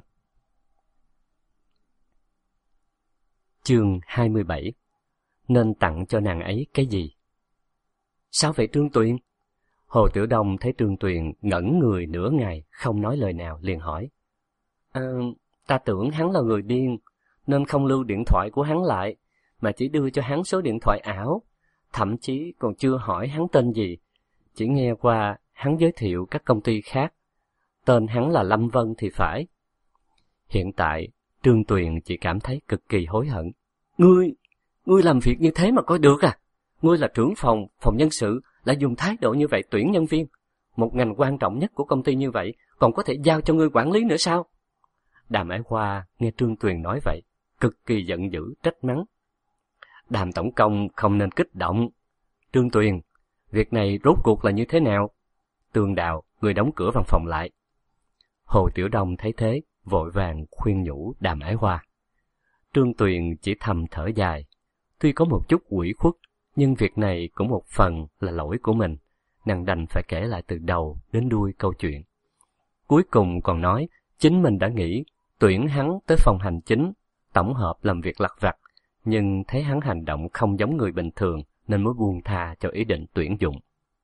Chương hai mươi bảy. Nên tặng cho nàng ấy cái gì? Sao vậy Trương Tuyền? Hồ Tiểu Đông thấy Trương Tuyền ngẩn người nửa ngày không nói lời nào liền hỏi. À, ta tưởng hắn là người điên nên không lưu điện thoại của hắn lại, mà chỉ đưa cho hắn số điện thoại ảo, thậm chí còn chưa hỏi hắn tên gì, chỉ nghe qua hắn giới thiệu các công ty khác. Tên hắn là Lâm Vân thì phải. Hiện tại Trương Tuyền chỉ cảm thấy cực kỳ hối hận. Ngươi, ngươi làm việc như thế mà coi được à? Ngươi là trưởng phòng, phòng nhân sự, lại dùng thái độ như vậy tuyển nhân viên. Một ngành quan trọng nhất của công ty như vậy, còn có thể giao cho ngươi quản lý nữa sao? Đàm Ái Hoa nghe Trương Tuyền nói vậy, cực kỳ giận dữ, trách mắng. Đàm tổng công không nên kích động. Trương Tuyền, việc này rốt cuộc là như thế nào? Tương Đào, người đóng cửa văn phòng lại. Hồ Tiểu Đông thấy thế, vội vàng khuyên nhủ Đàm Ái Hoa. Trương Tuyền chỉ thầm thở dài. Tuy có một chút ủy khuất, nhưng việc này cũng một phần là lỗi của mình. Nàng đành phải kể lại từ đầu đến đuôi câu chuyện. Cuối cùng còn nói, chính mình đã nghĩ tuyển hắn tới phòng hành chính, tổng hợp làm việc lặt vặt, nhưng thấy hắn hành động không giống người bình thường nên mới buông tha cho ý định tuyển dụng.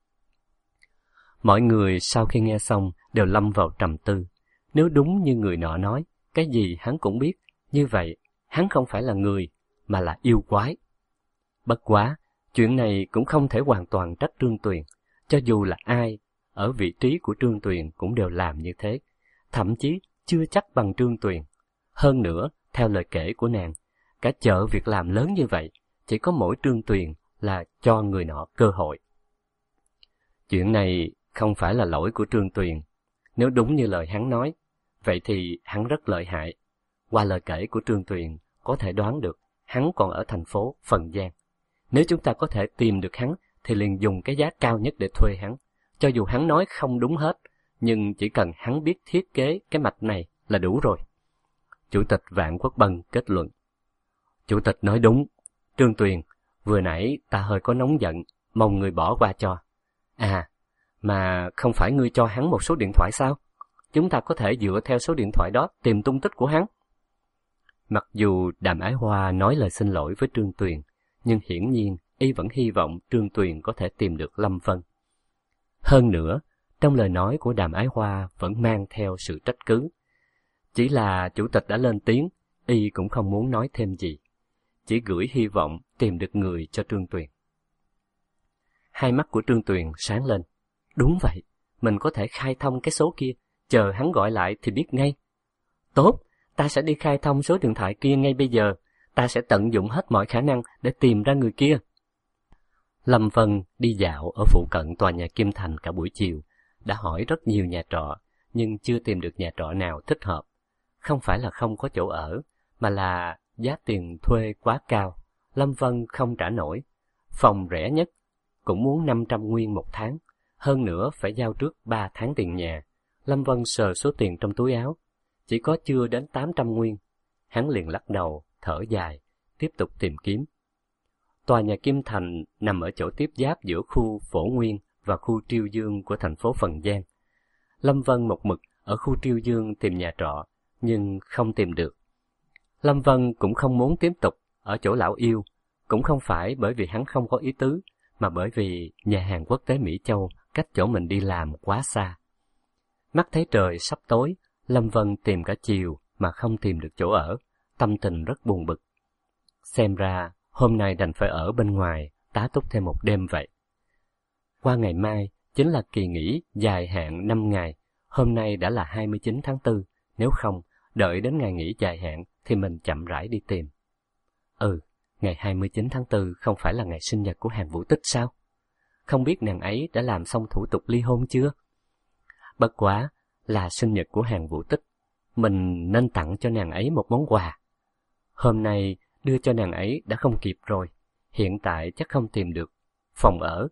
Mọi người sau khi nghe xong đều lâm vào trầm tư. Nếu đúng như người nọ nói, cái gì hắn cũng biết, như vậy hắn không phải là người, mà là yêu quái. Bất quá, chuyện này cũng không thể hoàn toàn trách Trương Tuyền. Cho dù là ai, ở vị trí của Trương Tuyền cũng đều làm như thế. Thậm chí chưa chắc bằng Trương Tuyền. Hơn nữa, theo lời kể của nàng, cả chợ việc làm lớn như vậy, chỉ có mỗi Trương Tuyền là cho người nọ cơ hội. Chuyện này không phải là lỗi của Trương Tuyền. Nếu đúng như lời hắn nói, vậy thì hắn rất lợi hại. Qua lời kể của Trương Tuyền, có thể đoán được hắn còn ở thành phố Phần Giang. Nếu chúng ta có thể tìm được hắn, thì liền dùng cái giá cao nhất để thuê hắn. Cho dù hắn nói không đúng hết, nhưng chỉ cần hắn biết thiết kế cái mạch này là đủ rồi. Chủ tịch Vạn Quốc Bân kết luận. Chủ tịch nói đúng. Trương Tuyền, vừa nãy ta hơi có nóng giận, mong người bỏ qua cho. À, mà không phải ngươi cho hắn một số điện thoại sao? Chúng ta có thể dựa theo số điện thoại đó tìm tung tích của hắn. Mặc dù Đàm Ái Hoa nói lời xin lỗi với Trương Tuyền, nhưng hiển nhiên y vẫn hy vọng Trương Tuyền có thể tìm được Lâm Vân. Hơn nữa, trong lời nói của Đàm Ái Hoa vẫn mang theo sự trách cứ. Chỉ là chủ tịch đã lên tiếng, y cũng không muốn nói thêm gì, chỉ gửi hy vọng tìm được người cho Trương Tuyền. Hai mắt của Trương Tuyền sáng lên. Đúng vậy, mình có thể khai thông cái số kia, chờ hắn gọi lại thì biết ngay. Tốt, ta sẽ đi khai thông số điện thoại kia ngay bây giờ, ta sẽ tận dụng hết mọi khả năng để tìm ra người kia. Lâm Vân đi dạo ở phụ cận tòa nhà Kim Thành cả buổi chiều, đã hỏi rất nhiều nhà trọ, nhưng chưa tìm được nhà trọ nào thích hợp. Không phải là không có chỗ ở, mà là giá tiền thuê quá cao, Lâm Vân không trả nổi. Phòng rẻ nhất cũng muốn năm trăm nguyên một tháng, hơn nữa phải giao trước ba tháng tiền nhà. Lâm Vân sờ số tiền trong túi áo, chỉ có chưa đến tám trăm nguyên. Hắn liền lắc đầu, thở dài, tiếp tục tìm kiếm. Tòa nhà Kim Thành nằm ở chỗ tiếp giáp giữa khu Phổ Nguyên và khu Triêu Dương của thành phố Phần Giang. Lâm Vân một mực ở khu Triêu Dương tìm nhà trọ, nhưng không tìm được. Lâm Vân cũng không muốn tiếp tục ở chỗ lão yêu, cũng không phải bởi vì hắn không có ý tứ, mà bởi vì nhà hàng quốc tế Mỹ Châu cách chỗ mình đi làm quá xa. Mắt thấy trời sắp tối, Lâm Vân tìm cả chiều mà không tìm được chỗ ở, tâm tình rất buồn bực. Xem ra hôm nay đành phải ở bên ngoài, tá túc thêm một đêm vậy. Qua ngày mai chính là kỳ nghỉ dài hạn năm ngày, hôm nay đã là hai mươi chín tháng tư, nếu không, đợi đến ngày nghỉ dài hạn thì mình chậm rãi đi tìm. Ừ, ngày hai mươi chín tháng tư không phải là ngày sinh nhật của Hàn Vũ Tích sao? Không biết nàng ấy đã làm xong thủ tục ly hôn chưa? Bất quá là sinh nhật của Hàn Vũ Tích, mình nên tặng cho nàng ấy một món quà. Hôm nay đưa cho nàng ấy đã không kịp rồi, hiện tại chắc không tìm được phòng ở.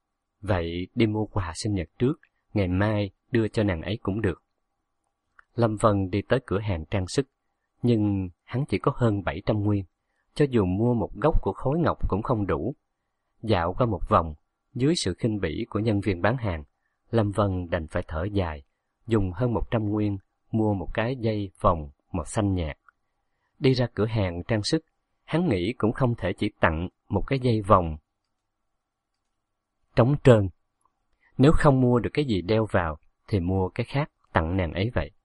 Vậy đi mua quà sinh nhật trước, ngày mai đưa cho nàng ấy cũng được. Lâm Vân đi tới cửa hàng trang sức, nhưng hắn chỉ có hơn bảy trăm nguyên, cho dù mua một gốc của khối ngọc cũng không đủ. Dạo qua một vòng, dưới sự khinh bỉ của nhân viên bán hàng, Lâm Vân đành phải thở dài, dùng hơn một trăm nguyên mua một cái dây vòng màu xanh nhạt. Đi ra cửa hàng trang sức, hắn nghĩ cũng không thể chỉ tặng một cái dây vòng trống trơn. Nếu không mua được cái gì đeo vào, thì mua cái khác tặng nàng ấy vậy.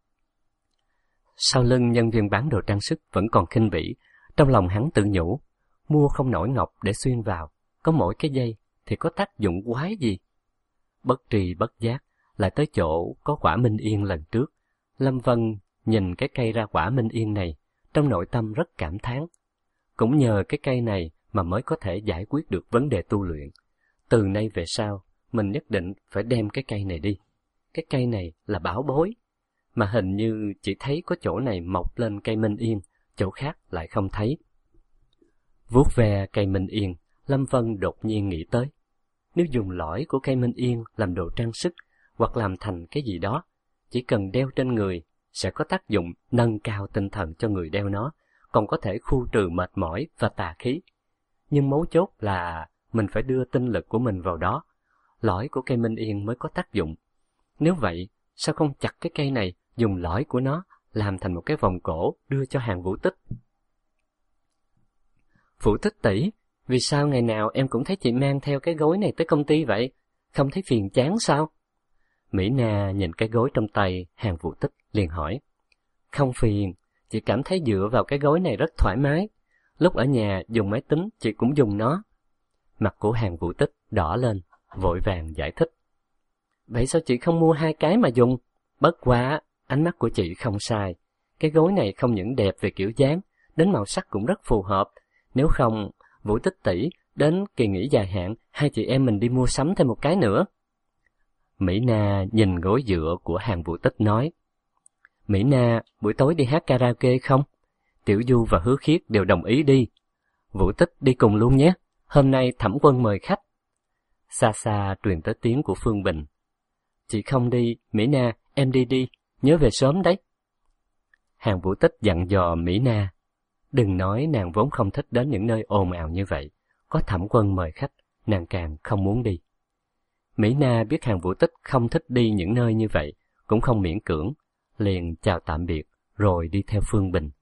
Sau lưng nhân viên bán đồ trang sức vẫn còn khinh bỉ, trong lòng hắn tự nhủ, mua không nổi ngọc để xuyên vào, có mỗi cái dây thì có tác dụng quái gì. Bất tri bất giác, lại tới chỗ có quả Minh Yên lần trước. Lâm Vân nhìn cái cây ra quả Minh Yên này, trong nội tâm rất cảm thán. Cũng nhờ cái cây này mà mới có thể giải quyết được vấn đề tu luyện. Từ nay về sau, mình nhất định phải đem cái cây này đi. Cái cây này là bảo bối, mà hình như chỉ thấy có chỗ này mọc lên cây Minh Yên, chỗ khác lại không thấy. Vuốt ve cây Minh Yên, Lâm Vân đột nhiên nghĩ tới. Nếu dùng lõi của cây Minh Yên làm đồ trang sức, hoặc làm thành cái gì đó, chỉ cần đeo trên người, sẽ có tác dụng nâng cao tinh thần cho người đeo nó, còn có thể khu trừ mệt mỏi và tà khí. Nhưng mấu chốt là mình phải đưa tinh lực của mình vào đó, lõi của cây Minh Yên mới có tác dụng. Nếu vậy, sao không chặt cái cây này, dùng lõi của nó làm thành một cái vòng cổ đưa cho Hàn Vũ Tích? Vũ Tích tỷ, vì sao ngày nào em cũng thấy chị mang theo cái gối này tới công ty vậy? Không thấy phiền chán sao? Mỹ Na nhìn cái gối trong tay Hàn Vũ Tích liền hỏi. Không phiền, chị cảm thấy dựa vào cái gối này rất thoải mái. Lúc ở nhà dùng máy tính chị cũng dùng nó. Mặt của Hàn Vũ Tích đỏ lên, vội vàng giải thích. Vậy sao chị không mua hai cái mà dùng? Bất quá, ánh mắt của chị không sai. Cái gối này không những đẹp về kiểu dáng, đến màu sắc cũng rất phù hợp. Nếu không, Vũ Tích tỷ, đến kỳ nghỉ dài hạn, hai chị em mình đi mua sắm thêm một cái nữa. Mỹ Na nhìn gối dựa của Hàn Vũ Tích nói. Mỹ Na, buổi tối đi hát karaoke không? Tiểu Du và Hứa Khiết đều đồng ý đi. Vũ Tích đi cùng luôn nhé, hôm nay Thẩm Quân mời khách. Xa xa truyền tới tiếng của Phương Bình. Chị không đi, Mỹ Na, em đi đi, nhớ về sớm đấy. Hàn Vũ Tích dặn dò Mỹ Na. Đừng nói nàng vốn không thích đến những nơi ồn ào như vậy, có Thẩm Quân mời khách, nàng càng không muốn đi. Mỹ Na biết Hàn Vũ Tích không thích đi những nơi như vậy, cũng không miễn cưỡng, liền chào tạm biệt, rồi đi theo Phương Bình.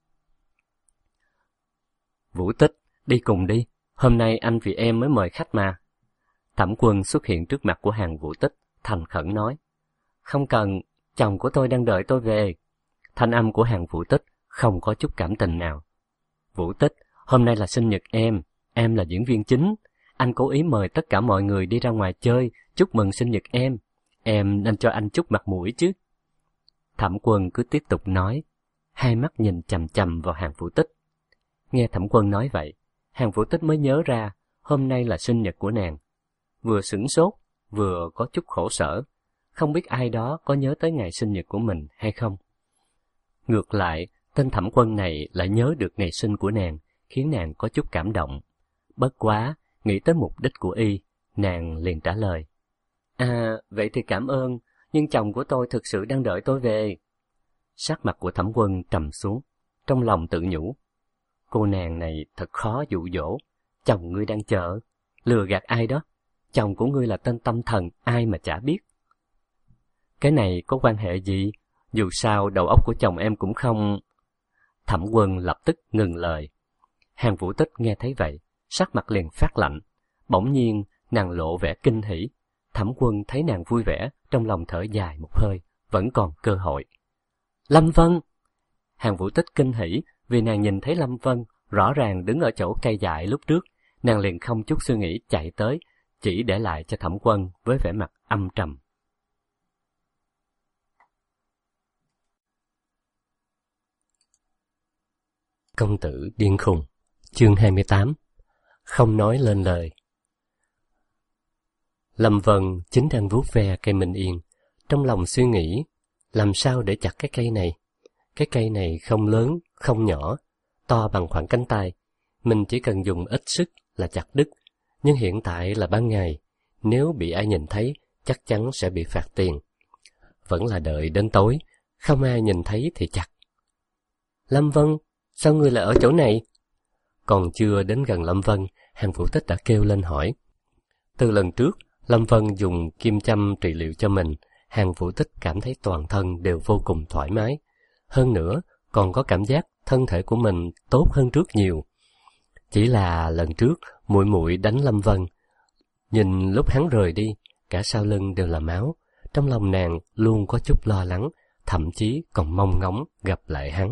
Vũ Tích, đi cùng đi, hôm nay anh vì em mới mời khách mà. Thẩm Quân xuất hiện trước mặt của Hàn Vũ Tích, thành khẩn nói. Không cần, chồng của tôi đang đợi tôi về. Thanh âm của Hàn Vũ Tích không có chút cảm tình nào. Vũ Tích, hôm nay là sinh nhật em, em là diễn viên chính. Anh cố ý mời tất cả mọi người đi ra ngoài chơi, chúc mừng sinh nhật em. Em nên cho anh chút mặt mũi chứ. Thẩm Quân cứ tiếp tục nói, hai mắt nhìn chằm chằm vào Hàn Vũ Tích. Nghe Thẩm Quân nói vậy, Hàn Vũ Tích mới nhớ ra hôm nay là sinh nhật của nàng. Vừa sửng sốt, vừa có chút khổ sở, không biết ai đó có nhớ tới ngày sinh nhật của mình hay không. Ngược lại, tên Thẩm Quân này lại nhớ được ngày sinh của nàng, khiến nàng có chút cảm động. Bất quá, nghĩ tới mục đích của y, nàng liền trả lời. À, vậy thì cảm ơn, nhưng chồng của tôi thực sự đang đợi tôi về. Sắc mặt của Thẩm Quân trầm xuống, trong lòng tự nhủ. Cô nàng này thật khó dụ dỗ, chồng ngươi đang chờ, lừa gạt ai đó, chồng của ngươi là tên tâm thần, ai mà chả biết. Cái này có quan hệ gì, dù sao đầu óc của chồng em cũng không... Thẩm Quân lập tức ngừng lời. Hàn Vũ Tích nghe thấy vậy, sắc mặt liền phát lạnh, bỗng nhiên nàng lộ vẻ kinh hỉ. Thẩm Quân thấy nàng vui vẻ, trong lòng thở dài một hơi, vẫn còn cơ hội. Lâm Vân! Hàn Vũ Tích kinh hỉ vì nàng nhìn thấy Lâm Vân rõ ràng đứng ở chỗ cây dại lúc trước, nàng liền không chút suy nghĩ chạy tới, chỉ để lại cho Thẩm Quân với vẻ mặt âm trầm. Công tử điên khùng, chương hai mươi tám. Không nói lên lời. Lâm Vân chính đang vuốt ve cây minh yên, trong lòng suy nghĩ, làm sao để chặt cái cây này. Cái cây này không lớn, không nhỏ, to bằng khoảng cánh tay, mình chỉ cần dùng ít sức là chặt đứt. Nhưng hiện tại là ban ngày, nếu bị ai nhìn thấy, chắc chắn sẽ bị phạt tiền. Vẫn là đợi đến tối, không ai nhìn thấy thì chặt. Lâm Vân, sao ngươi lại ở chỗ này? Còn chưa đến gần Lâm Vân, Hàn Vũ Tích đã kêu lên hỏi. Từ lần trước, Lâm Vân dùng kim châm trị liệu cho mình, Hàn Vũ Tích cảm thấy toàn thân đều vô cùng thoải mái. Hơn nữa, còn có cảm giác thân thể của mình tốt hơn trước nhiều. Chỉ là lần trước, muội muội đánh Lâm Vân. Nhìn lúc hắn rời đi, cả sau lưng đều là máu. Trong lòng nàng luôn có chút lo lắng, thậm chí còn mong ngóng gặp lại hắn.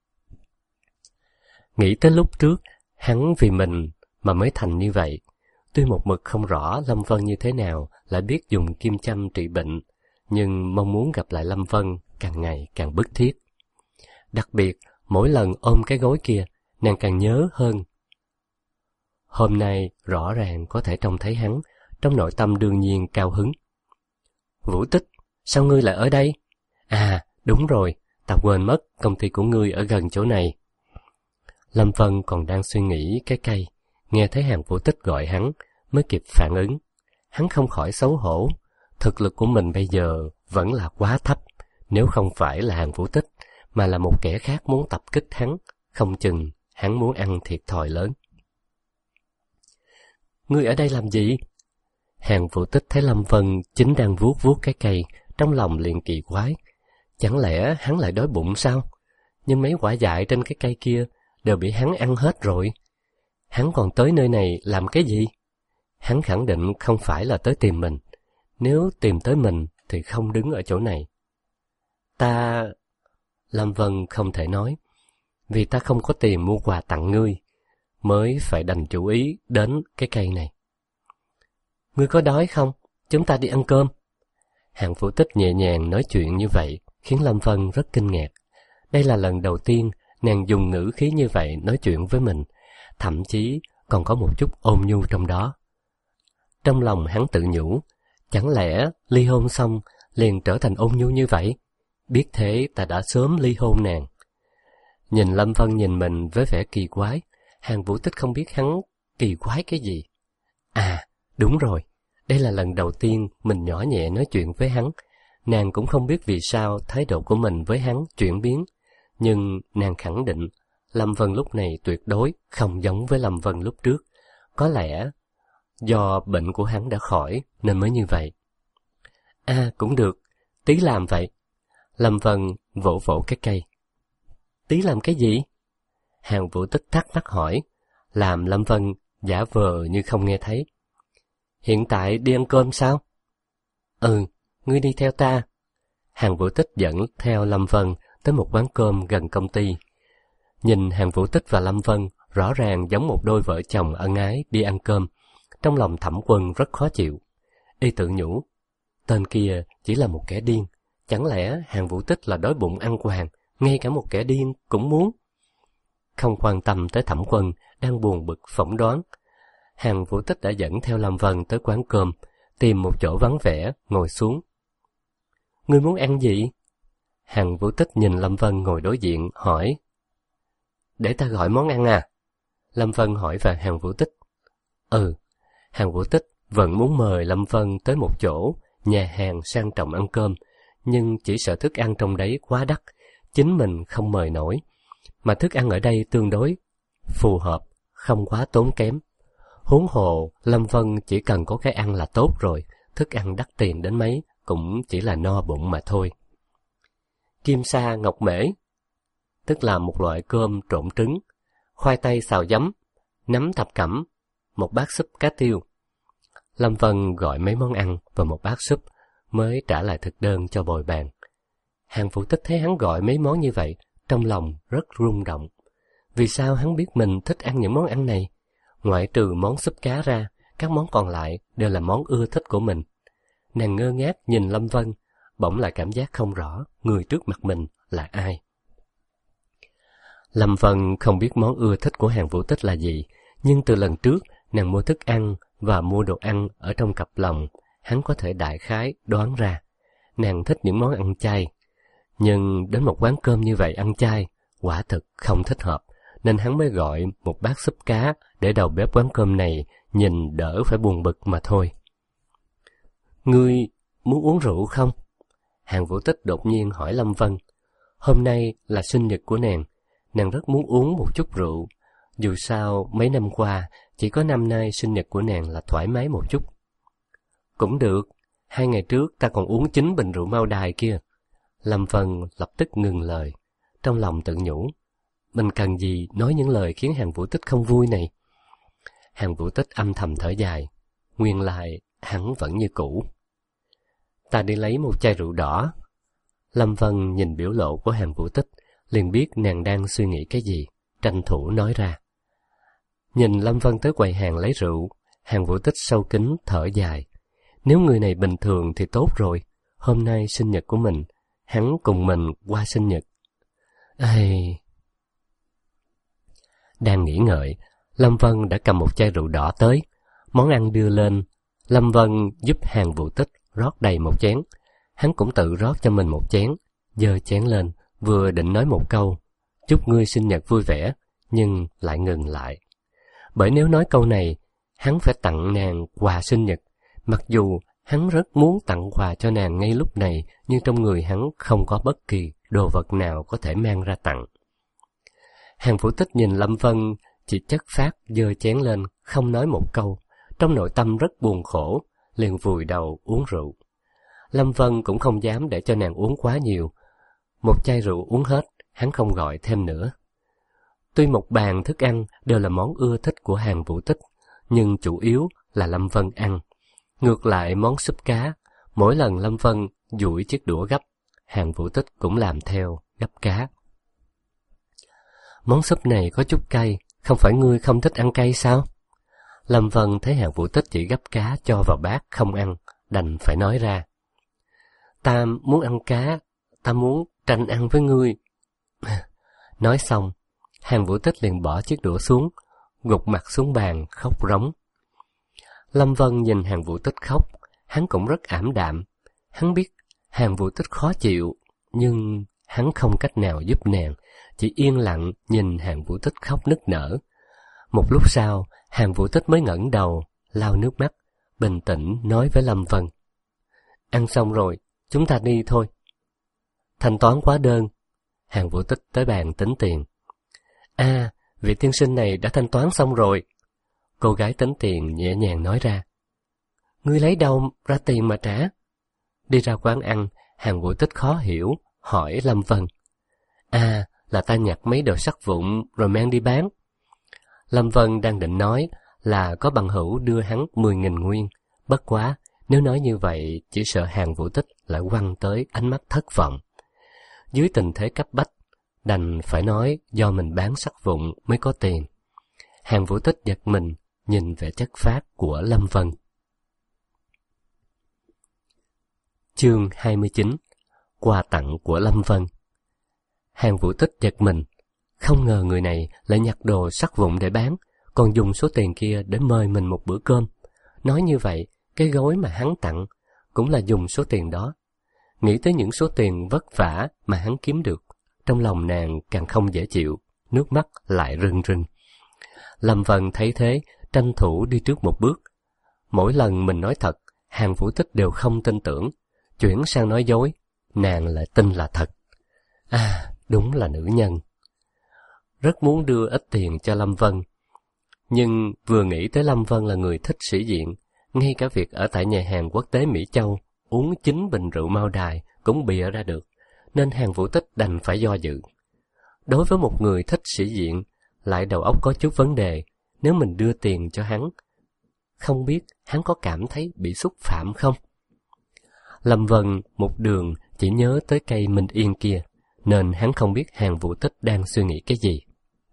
Nghĩ tới lúc trước, hắn vì mình mà mới thành như vậy. Tuy một mực không rõ Lâm Vân như thế nào, lại biết dùng kim châm trị bệnh, nhưng mong muốn gặp lại Lâm Vân càng ngày càng bức thiết. Đặc biệt, mỗi lần ôm cái gối kia, nàng càng nhớ hơn. Hôm nay rõ ràng có thể trông thấy hắn, trong nội tâm đương nhiên cao hứng. Vũ Tích, sao ngươi lại ở đây? À, đúng rồi, ta quên mất công ty của ngươi ở gần chỗ này. Lâm Vân còn đang suy nghĩ cái cây, nghe thấy Hàn Vũ Tích gọi hắn, mới kịp phản ứng. Hắn không khỏi xấu hổ, thực lực của mình bây giờ vẫn là quá thấp, nếu không phải là Hàn Vũ Tích, mà là một kẻ khác muốn tập kích hắn, không chừng hắn muốn ăn thiệt thòi lớn. Ngươi ở đây làm gì? Hàn Vũ Tích thấy Lâm Vân chính đang vuốt vuốt cái cây, trong lòng liền kỳ quái. Chẳng lẽ hắn lại đói bụng sao? Nhưng mấy quả dại trên cái cây kia đều bị hắn ăn hết rồi. Hắn còn tới nơi này làm cái gì? Hắn khẳng định không phải là tới tìm mình. Nếu tìm tới mình thì không đứng ở chỗ này. Ta... Lâm Vân không thể nói. Vì ta không có tiền mua quà tặng ngươi, mới phải đành chú ý đến cái cây này. Ngươi có đói không? Chúng ta đi ăn cơm. Hàn Vũ Tích nhẹ nhàng nói chuyện như vậy, khiến Lâm Vân rất kinh ngạc. Đây là lần đầu tiên nàng dùng ngữ khí như vậy nói chuyện với mình, thậm chí còn có một chút ôn nhu trong đó. Trong lòng hắn tự nhủ, chẳng lẽ ly hôn xong liền trở thành ôn nhu như vậy? Biết thế ta đã sớm ly hôn nàng. Nhìn Lâm Vân nhìn mình với vẻ kỳ quái, Hàn Vũ Tích không biết hắn kỳ quái cái gì. À, đúng rồi, đây là lần đầu tiên mình nhỏ nhẹ nói chuyện với hắn. Nàng cũng không biết vì sao thái độ của mình với hắn chuyển biến, nhưng nàng khẳng định Lâm Vân lúc này tuyệt đối không giống với Lâm Vân lúc trước. Có lẽ do bệnh của hắn đã khỏi nên mới như vậy. À, cũng được, tí làm vậy. Lâm Vân vỗ vỗ cái cây. Tí làm cái gì? Hàng Vũ Tích thắc mắc hỏi, làm Lâm Vân giả vờ như không nghe thấy. Hiện tại đi ăn cơm sao? Ừ, ngươi đi theo ta. Hàng Vũ Tích dẫn theo Lâm Vân tới một quán cơm gần công ty. Nhìn Hàng Vũ Tích và Lâm Vân rõ ràng giống một đôi vợ chồng ân ái đi ăn cơm. Trong lòng Thẩm Quân rất khó chịu. Y tự nhủ, tên kia chỉ là một kẻ điên. Chẳng lẽ Hàng Vũ Tích là đói bụng ăn quàng, ngay cả một kẻ điên cũng muốn? Không quan tâm tới Thẩm Quân đang buồn bực phỏng đoán, Hàng Vũ Tích đã dẫn theo Lâm Vân tới quán cơm, tìm một chỗ vắng vẻ ngồi xuống. Ngươi muốn ăn gì? Hàng Vũ Tích nhìn Lâm Vân ngồi đối diện hỏi. Để ta gọi món ăn à? Lâm Vân hỏi về Hàng Vũ Tích. Ừ. Hàng Vũ Tích vẫn muốn mời Lâm Vân tới một chỗ nhà hàng sang trọng ăn cơm, nhưng chỉ sợ thức ăn trong đấy quá đắt, chính mình không mời nổi, mà thức ăn ở đây tương đối phù hợp, không quá tốn kém. Huống hồ Lâm Vân chỉ cần có cái ăn là tốt rồi, thức ăn đắt tiền đến mấy cũng chỉ là no bụng mà thôi. Kim sa ngọc mễ, tức là một loại cơm trộn trứng, khoai tây xào giấm, nấm thập cẩm, một bát súp cá tiêu. Lâm Vân gọi mấy món ăn và một bát súp, mới trả lại thực đơn cho bồi bàn. Hàng Vũ Tích thấy hắn gọi mấy món như vậy, trong lòng rất rung động. Vì sao hắn biết mình thích ăn những món ăn này? Ngoại trừ món súp cá ra, các món còn lại đều là món ưa thích của mình. Nàng ngơ ngác nhìn Lâm Vân, bỗng lại cảm giác không rõ người trước mặt mình là ai. Lâm Vân không biết món ưa thích của Hàng Vũ Tích là gì, nhưng từ lần trước nàng mua thức ăn và mua đồ ăn ở trong cặp lồng, hắn có thể đại khái đoán ra. Nàng thích những món ăn chay, nhưng đến một quán cơm như vậy ăn chay, quả thực không thích hợp, nên hắn mới gọi một bát súp cá để đầu bếp quán cơm này nhìn đỡ phải buồn bực mà thôi. Ngươi muốn uống rượu không? Hàng Vũ Tích đột nhiên hỏi Lâm Vân. Hôm nay là sinh nhật của nàng, nàng rất muốn uống một chút rượu. Dù sao mấy năm qua, chỉ có năm nay sinh nhật của nàng là thoải mái một chút. Cũng được, hai ngày trước ta còn uống chín bình rượu Mao Đài kia. Lâm Vân lập tức ngừng lời, trong lòng tự nhủ, mình cần gì nói những lời khiến Hàng Vũ Tích không vui này. Hàng Vũ Tích âm thầm thở dài, nguyên lại hắn vẫn như cũ. Ta đi lấy một chai rượu đỏ. Lâm Vân nhìn biểu lộ của Hàng Vũ Tích, liền biết nàng đang suy nghĩ cái gì, tranh thủ nói ra. Nhìn Lâm Vân tới quầy hàng lấy rượu, Hàng Vũ Tích sâu kín thở dài. Nếu người này bình thường thì tốt rồi, hôm nay sinh nhật của mình, hắn cùng mình qua sinh nhật. Ây... Đang nghĩ ngợi, Lâm Vân đã cầm một chai rượu đỏ tới. Món ăn đưa lên, Lâm Vân giúp Hàng Vũ Tích rót đầy một chén. Hắn cũng tự rót cho mình một chén, giơ chén lên, vừa định nói một câu, chúc ngươi sinh nhật vui vẻ, nhưng lại ngừng lại. Bởi nếu nói câu này, hắn phải tặng nàng quà sinh nhật, mặc dù hắn rất muốn tặng quà cho nàng ngay lúc này, nhưng trong người hắn không có bất kỳ đồ vật nào có thể mang ra tặng. Hàng Vũ Tích nhìn Lâm Vân chỉ chất phác giơ chén lên, không nói một câu, trong nội tâm rất buồn khổ, liền vùi đầu uống rượu. Lâm Vân cũng không dám để cho nàng uống quá nhiều. Một chai rượu uống hết, hắn không gọi thêm nữa. Tuy một bàn thức ăn đều là món ưa thích của Hàng Vũ Tích, nhưng chủ yếu là Lâm Vân ăn. Ngược lại món súp cá, mỗi lần Lâm Vân duỗi chiếc đũa gấp, Hàng Vũ Tích cũng làm theo gấp cá. Món súp này có chút cay, không phải ngươi không thích ăn cay sao? Lâm Vân thấy Hàng Vũ Tích chỉ gấp cá cho vào bát không ăn, đành phải nói ra. Ta muốn ăn cá, ta muốn tranh ăn với ngươi. Nói xong, Hàng Vũ Tích liền bỏ chiếc đũa xuống, gục mặt xuống bàn khóc rống. Lâm Vân nhìn Hàng Vũ Tích khóc, hắn cũng rất ảm đạm. Hắn biết Hàng Vũ Tích khó chịu, nhưng hắn không cách nào giúp nàng, chỉ yên lặng nhìn Hàng Vũ Tích khóc nức nở. Một lúc sau, Hàng Vũ Tích mới ngẩng đầu, lau nước mắt, bình tĩnh nói với Lâm Vân. Ăn xong rồi, chúng ta đi thôi. Thanh toán hóa đơn. Hàng Vũ Tích tới bàn tính tiền. À, vị tiên sinh này đã thanh toán xong rồi. Cô gái tính tiền nhẹ nhàng nói ra. Ngươi lấy đâu ra tiền mà trả? Đi ra quán ăn, Hàn Vũ Tích khó hiểu, hỏi Lâm Vân. À, là ta nhặt mấy đồ sắt vụn rồi mang đi bán. Lâm Vân đang định nói là có bằng hữu đưa hắn mười nghìn nguyên. Bất quá, nếu nói như vậy, chỉ sợ Hàn Vũ Tích lại quăng tới ánh mắt thất vọng. Dưới tình thế cấp bách, đành phải nói do mình bán sắt vụn mới có tiền. Hàn Vũ Tích giật mình, nhìn vẻ chất phác của Lâm Vân. Chương hai mươi chín. Quà tặng của Lâm Vân. Hàn Vũ Tích giật mình, không ngờ người này lại nhặt đồ sắt vụn để bán, còn dùng số tiền kia để mời mình một bữa cơm. Nói như vậy, cái gói mà hắn tặng cũng là dùng số tiền đó. Nghĩ tới những số tiền vất vả mà hắn kiếm được, trong lòng nàng càng không dễ chịu, nước mắt lại rưng rưng. Lâm Vân thấy thế, tranh thủ đi trước một bước. Mỗi lần mình nói thật, Hàn Vũ Tích đều không tin tưởng. Chuyển sang nói dối, nàng lại tin là thật. À, đúng là nữ nhân. Rất muốn đưa ít tiền cho Lâm Vân. Nhưng vừa nghĩ tới Lâm Vân là người thích sĩ diện, ngay cả việc ở tại nhà hàng quốc tế Mỹ Châu, uống chín bình rượu Mao Đài cũng bịa ra được, nên Hàn Vũ Tích đành phải do dự. Đối với một người thích sĩ diện, lại đầu óc có chút vấn đề, nếu mình đưa tiền cho hắn, không biết hắn có cảm thấy bị xúc phạm không? Lâm Vân một đường chỉ nhớ tới cây Minh Yên kia, nên hắn không biết Hàn Vũ Tích đang suy nghĩ cái gì.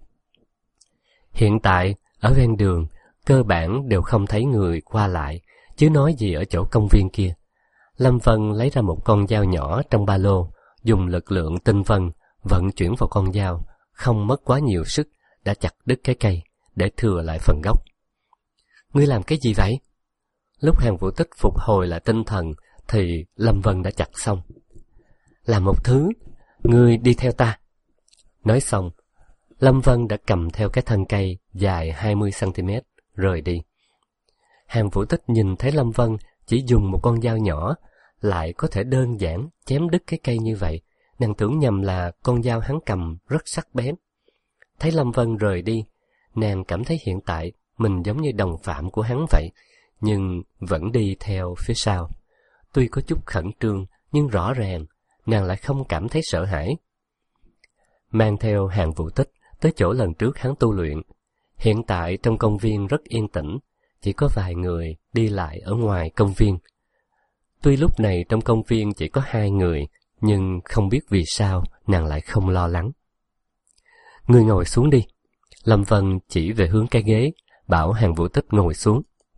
Hiện tại, ở ven đường, cơ bản đều không thấy người qua lại, chứ nói gì ở chỗ công viên kia. Lâm Vân lấy ra một con dao nhỏ trong ba lô, dùng lực lượng tinh vân vận chuyển vào con dao, không mất quá nhiều sức, đã chặt đứt cái cây, để thừa lại phần gốc. Ngươi làm cái gì vậy? Lúc Hàn Vũ Tích phục hồi lại tinh thần, thì Lâm Vân đã chặt xong. Làm một thứ, ngươi đi theo ta. Nói xong, Lâm Vân đã cầm theo cái thân cây dài hai mươi xăng ti mét, rời đi. Hàn Vũ Tích nhìn thấy Lâm Vân chỉ dùng một con dao nhỏ, lại có thể đơn giản chém đứt cái cây như vậy, nàng tưởng nhầm là con dao hắn cầm rất sắc bén. Thấy Lâm Vân rời đi, nàng cảm thấy hiện tại mình giống như đồng phạm của hắn vậy, nhưng vẫn đi theo phía sau. Tuy có chút khẩn trương, nhưng rõ ràng nàng lại không cảm thấy sợ hãi. Mang theo Hàn Vũ Tích tới chỗ lần trước hắn tu luyện. Hiện tại trong công viên rất yên tĩnh, chỉ có vài người đi lại ở ngoài công viên. Tuy lúc này trong công viên chỉ có hai người, nhưng không biết vì sao nàng lại không lo lắng. Ngươi ngồi xuống đi. Lâm Vân chỉ về hướng cái ghế, bảo Hàn Vũ Tích ngồi xuống.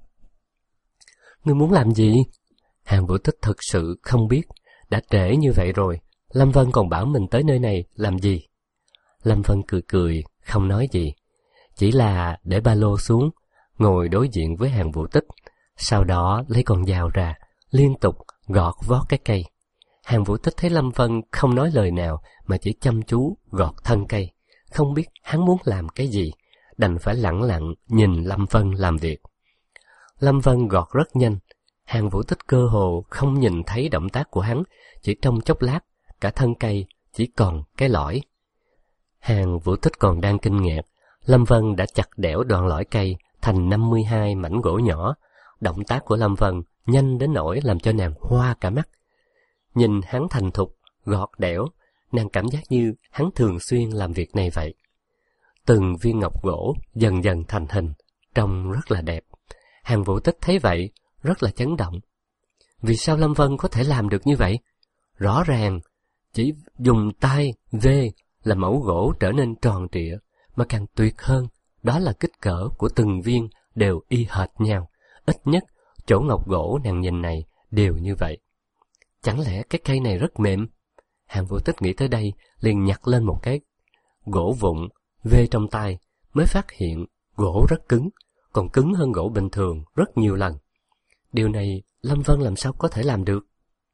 Ngươi muốn làm gì? Hàn Vũ Tích thực sự không biết, đã trễ như vậy rồi, Lâm Vân còn bảo mình tới nơi này làm gì? Lâm Vân cười cười, không nói gì, chỉ là để ba lô xuống, ngồi đối diện với Hàn Vũ Tích, sau đó lấy con dao ra, liên tục gọt vót cái cây. Hàn Vũ Tích thấy Lâm Vân không nói lời nào mà chỉ chăm chú gọt thân cây, không biết hắn muốn làm cái gì, đành phải lặng lặng nhìn Lâm Vân làm việc. Lâm Vân gọt rất nhanh, Hàn Vũ Tích cơ hồ không nhìn thấy động tác của hắn, chỉ trong chốc lát, cả thân cây chỉ còn cái lõi. Hàn Vũ Tích còn đang kinh ngạc, Lâm Vân đã chặt đẽo đoạn lõi cây thành năm mươi hai mảnh gỗ nhỏ. Động tác của Lâm Vân nhanh đến nỗi làm cho nàng hoa cả mắt. Nhìn hắn thành thục, gọt đẽo, nàng cảm giác như hắn thường xuyên làm việc này vậy. Từng viên ngọc gỗ dần dần thành hình, trông rất là đẹp. Hàn Vũ Tích thấy vậy, rất là chấn động. Vì sao Lâm Vân có thể làm được như vậy? Rõ ràng, chỉ dùng tay vê là mẫu gỗ trở nên tròn trịa, mà càng tuyệt hơn, đó là kích cỡ của từng viên đều y hệt nhau. Ít nhất, chỗ ngọc gỗ nàng nhìn này đều như vậy. Chẳng lẽ cái cây này rất mềm? Hàn Vũ Tích nghĩ tới đây, liền nhặt lên một cái gỗ vụn, vê trong tay, mới phát hiện gỗ rất cứng, còn cứng hơn gỗ bình thường rất nhiều lần. Điều này Lâm Vân làm sao có thể làm được?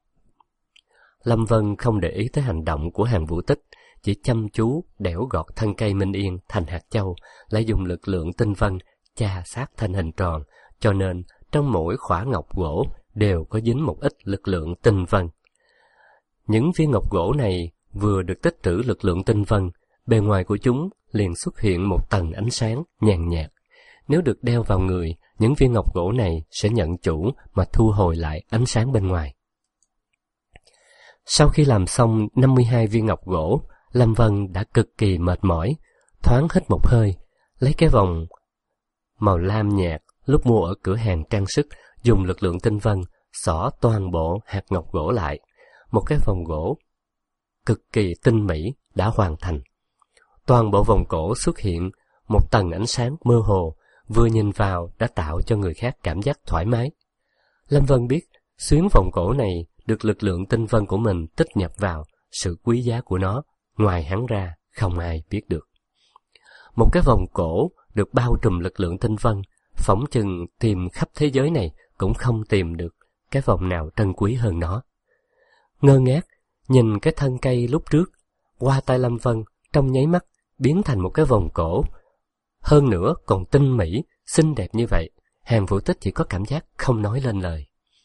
Lâm Vân không để ý tới hành động của Hàn Vũ Tích, chỉ chăm chú đẽo gọt thân cây Minh Yên thành hạt châu, lại dùng lực lượng tinh vân chà sát thành hình tròn, cho nên trong mỗi khỏa ngọc gỗ đều có dính một ít lực lượng tinh vân. Những viên ngọc gỗ này vừa được tích trữ lực lượng tinh vân, bề ngoài của chúng liền xuất hiện một tầng ánh sáng nhàn nhạt. Nếu được đeo vào người, những viên ngọc gỗ này sẽ nhận chủ mà thu hồi lại ánh sáng bên ngoài. Sau khi làm xong năm mươi hai viên ngọc gỗ, Lâm Vân đã cực kỳ mệt mỏi, thoáng hít một hơi, lấy cái vòng màu lam nhạt lúc mua ở cửa hàng trang sức, dùng lực lượng tinh vân xỏ toàn bộ hạt ngọc gỗ lại. Một cái vòng gỗ cực kỳ tinh mỹ đã hoàn thành. Toàn bộ vòng cổ xuất hiện một tầng ánh sáng mơ hồ, vừa nhìn vào đã tạo cho người khác cảm giác thoải mái. Lâm Vân biết xuyến vòng cổ này được lực lượng tinh vân của mình tích nhập vào, sự quý giá của nó ngoài hắn ra không ai biết được. Một cái vòng cổ được bao trùm lực lượng tinh vân, phỏng chừng tìm khắp thế giới này cũng không tìm được cái vòng nào trân quý hơn nó. Ngơ ngác nhìn cái thân cây lúc trước, qua tay Lâm Vân trong nháy mắt biến thành một cái vòng cổ, hơn nữa còn tinh mỹ, xinh đẹp như vậy. Hàng Vũ Tích chỉ có cảm giác không nói lên lời.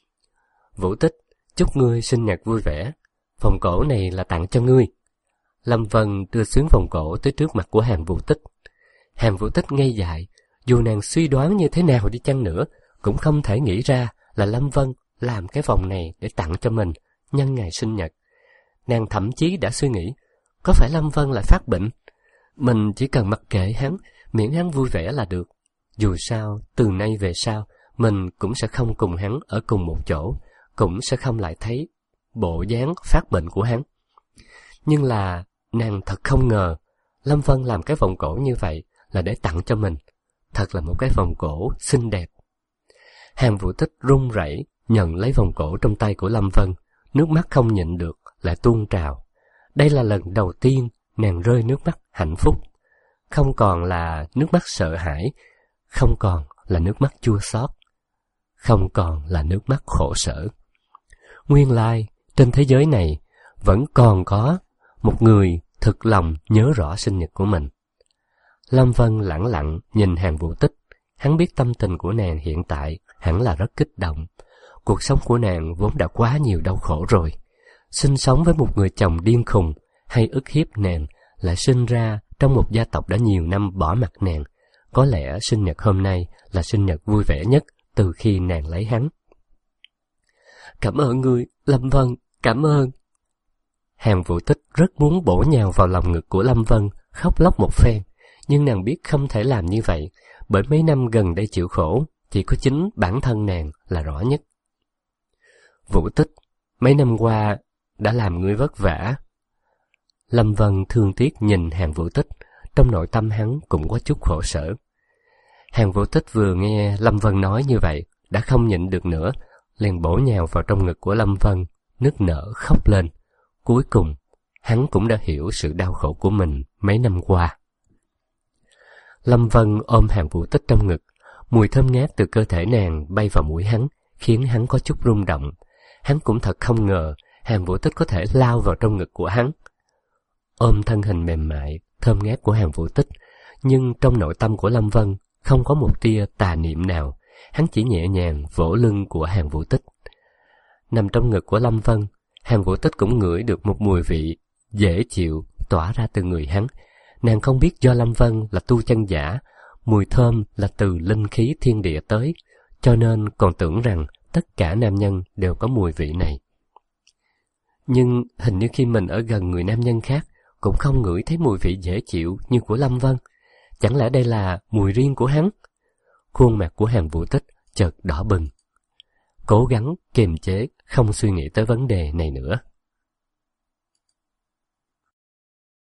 Vũ Tích, chúc ngươi sinh nhật vui vẻ. Vòng cổ này là tặng cho ngươi. Lâm Vân đưa xuyến vòng cổ tới trước mặt của Hàng Vũ Tích. Hàng Vũ Tích ngây dại, dù nàng suy đoán như thế nào đi chăng nữa, cũng không thể nghĩ ra là Lâm Vân làm cái vòng này để tặng cho mình nhân ngày sinh nhật. Nàng thậm chí đã suy nghĩ, có phải Lâm Vân lại phát bệnh? Mình chỉ cần mặc kệ hắn, miễn hắn vui vẻ là được. Dù sao, từ nay về sau, mình cũng sẽ không cùng hắn ở cùng một chỗ, cũng sẽ không lại thấy bộ dáng phát bệnh của hắn. Nhưng là, nàng thật không ngờ, Lâm Vân làm cái vòng cổ như vậy là để tặng cho mình. Thật là một cái vòng cổ xinh đẹp. Hàng Vũ Tích run rẩy nhận lấy vòng cổ trong tay của Lâm Vân, nước mắt không nhịn được lại tuôn trào. Đây là lần đầu tiên nàng rơi nước mắt hạnh phúc, không còn là nước mắt sợ hãi, không còn là nước mắt chua xót, không còn là nước mắt khổ sở. Nguyên lai trên thế giới này vẫn còn có một người thực lòng nhớ rõ sinh nhật của mình. Lâm Vân lẳng lặng nhìn Hàng Vũ Tích, hắn biết tâm tình của nàng hiện tại hẳn là rất kích động. Cuộc sống của nàng vốn đã quá nhiều đau khổ rồi. Sinh sống với một người chồng điên khùng hay ức hiếp nàng, lại sinh ra trong một gia tộc đã nhiều năm bỏ mặc nàng. Có lẽ sinh nhật hôm nay là sinh nhật vui vẻ nhất từ khi nàng lấy hắn. Cảm ơn ngươi, Lâm Vân, cảm ơn. Hàng Vũ Tích rất muốn bổ nhào vào lòng ngực của Lâm Vân, khóc lóc một phen, nhưng nàng biết không thể làm như vậy, bởi mấy năm gần đây chịu khổ, chỉ có chính bản thân nàng là rõ nhất. Vũ Tích, mấy năm qua đã làm ngươi vất vả. Lâm Vân thương tiếc nhìn Hàng Vũ Tích, trong nội tâm hắn cũng có chút khổ sở. Hàng Vũ Tích vừa nghe Lâm Vân nói như vậy, đã không nhịn được nữa, liền bổ nhào vào trong ngực của Lâm Vân, nức nở khóc lên. Cuối cùng, hắn cũng đã hiểu sự đau khổ của mình mấy năm qua. Lâm Vân ôm Hàng Vũ Tích trong ngực, mùi thơm ngát từ cơ thể nàng bay vào mũi hắn, khiến hắn có chút rung động. Hắn cũng thật không ngờ Hàng Vũ Tích có thể lao vào trong ngực của hắn. Ôm thân hình mềm mại, thơm ngát của Hàng Vũ Tích, nhưng trong nội tâm của Lâm Vân không có một tia tà niệm nào, hắn chỉ nhẹ nhàng vỗ lưng của Hàng Vũ Tích. Nằm trong ngực của Lâm Vân, Hàng Vũ Tích cũng ngửi được một mùi vị dễ chịu tỏa ra từ người hắn. Nàng không biết do Lâm Vân là tu chân giả, mùi thơm là từ linh khí thiên địa tới, cho nên còn tưởng rằng tất cả nam nhân đều có mùi vị này. Nhưng hình như khi mình ở gần người nam nhân khác, cũng không ngửi thấy mùi vị dễ chịu như của Lâm Vân. Chẳng lẽ đây là mùi riêng của hắn? Khuôn mặt của Hàng Vũ Tích chợt đỏ bừng, cố gắng kiềm chế không suy nghĩ tới vấn đề này nữa.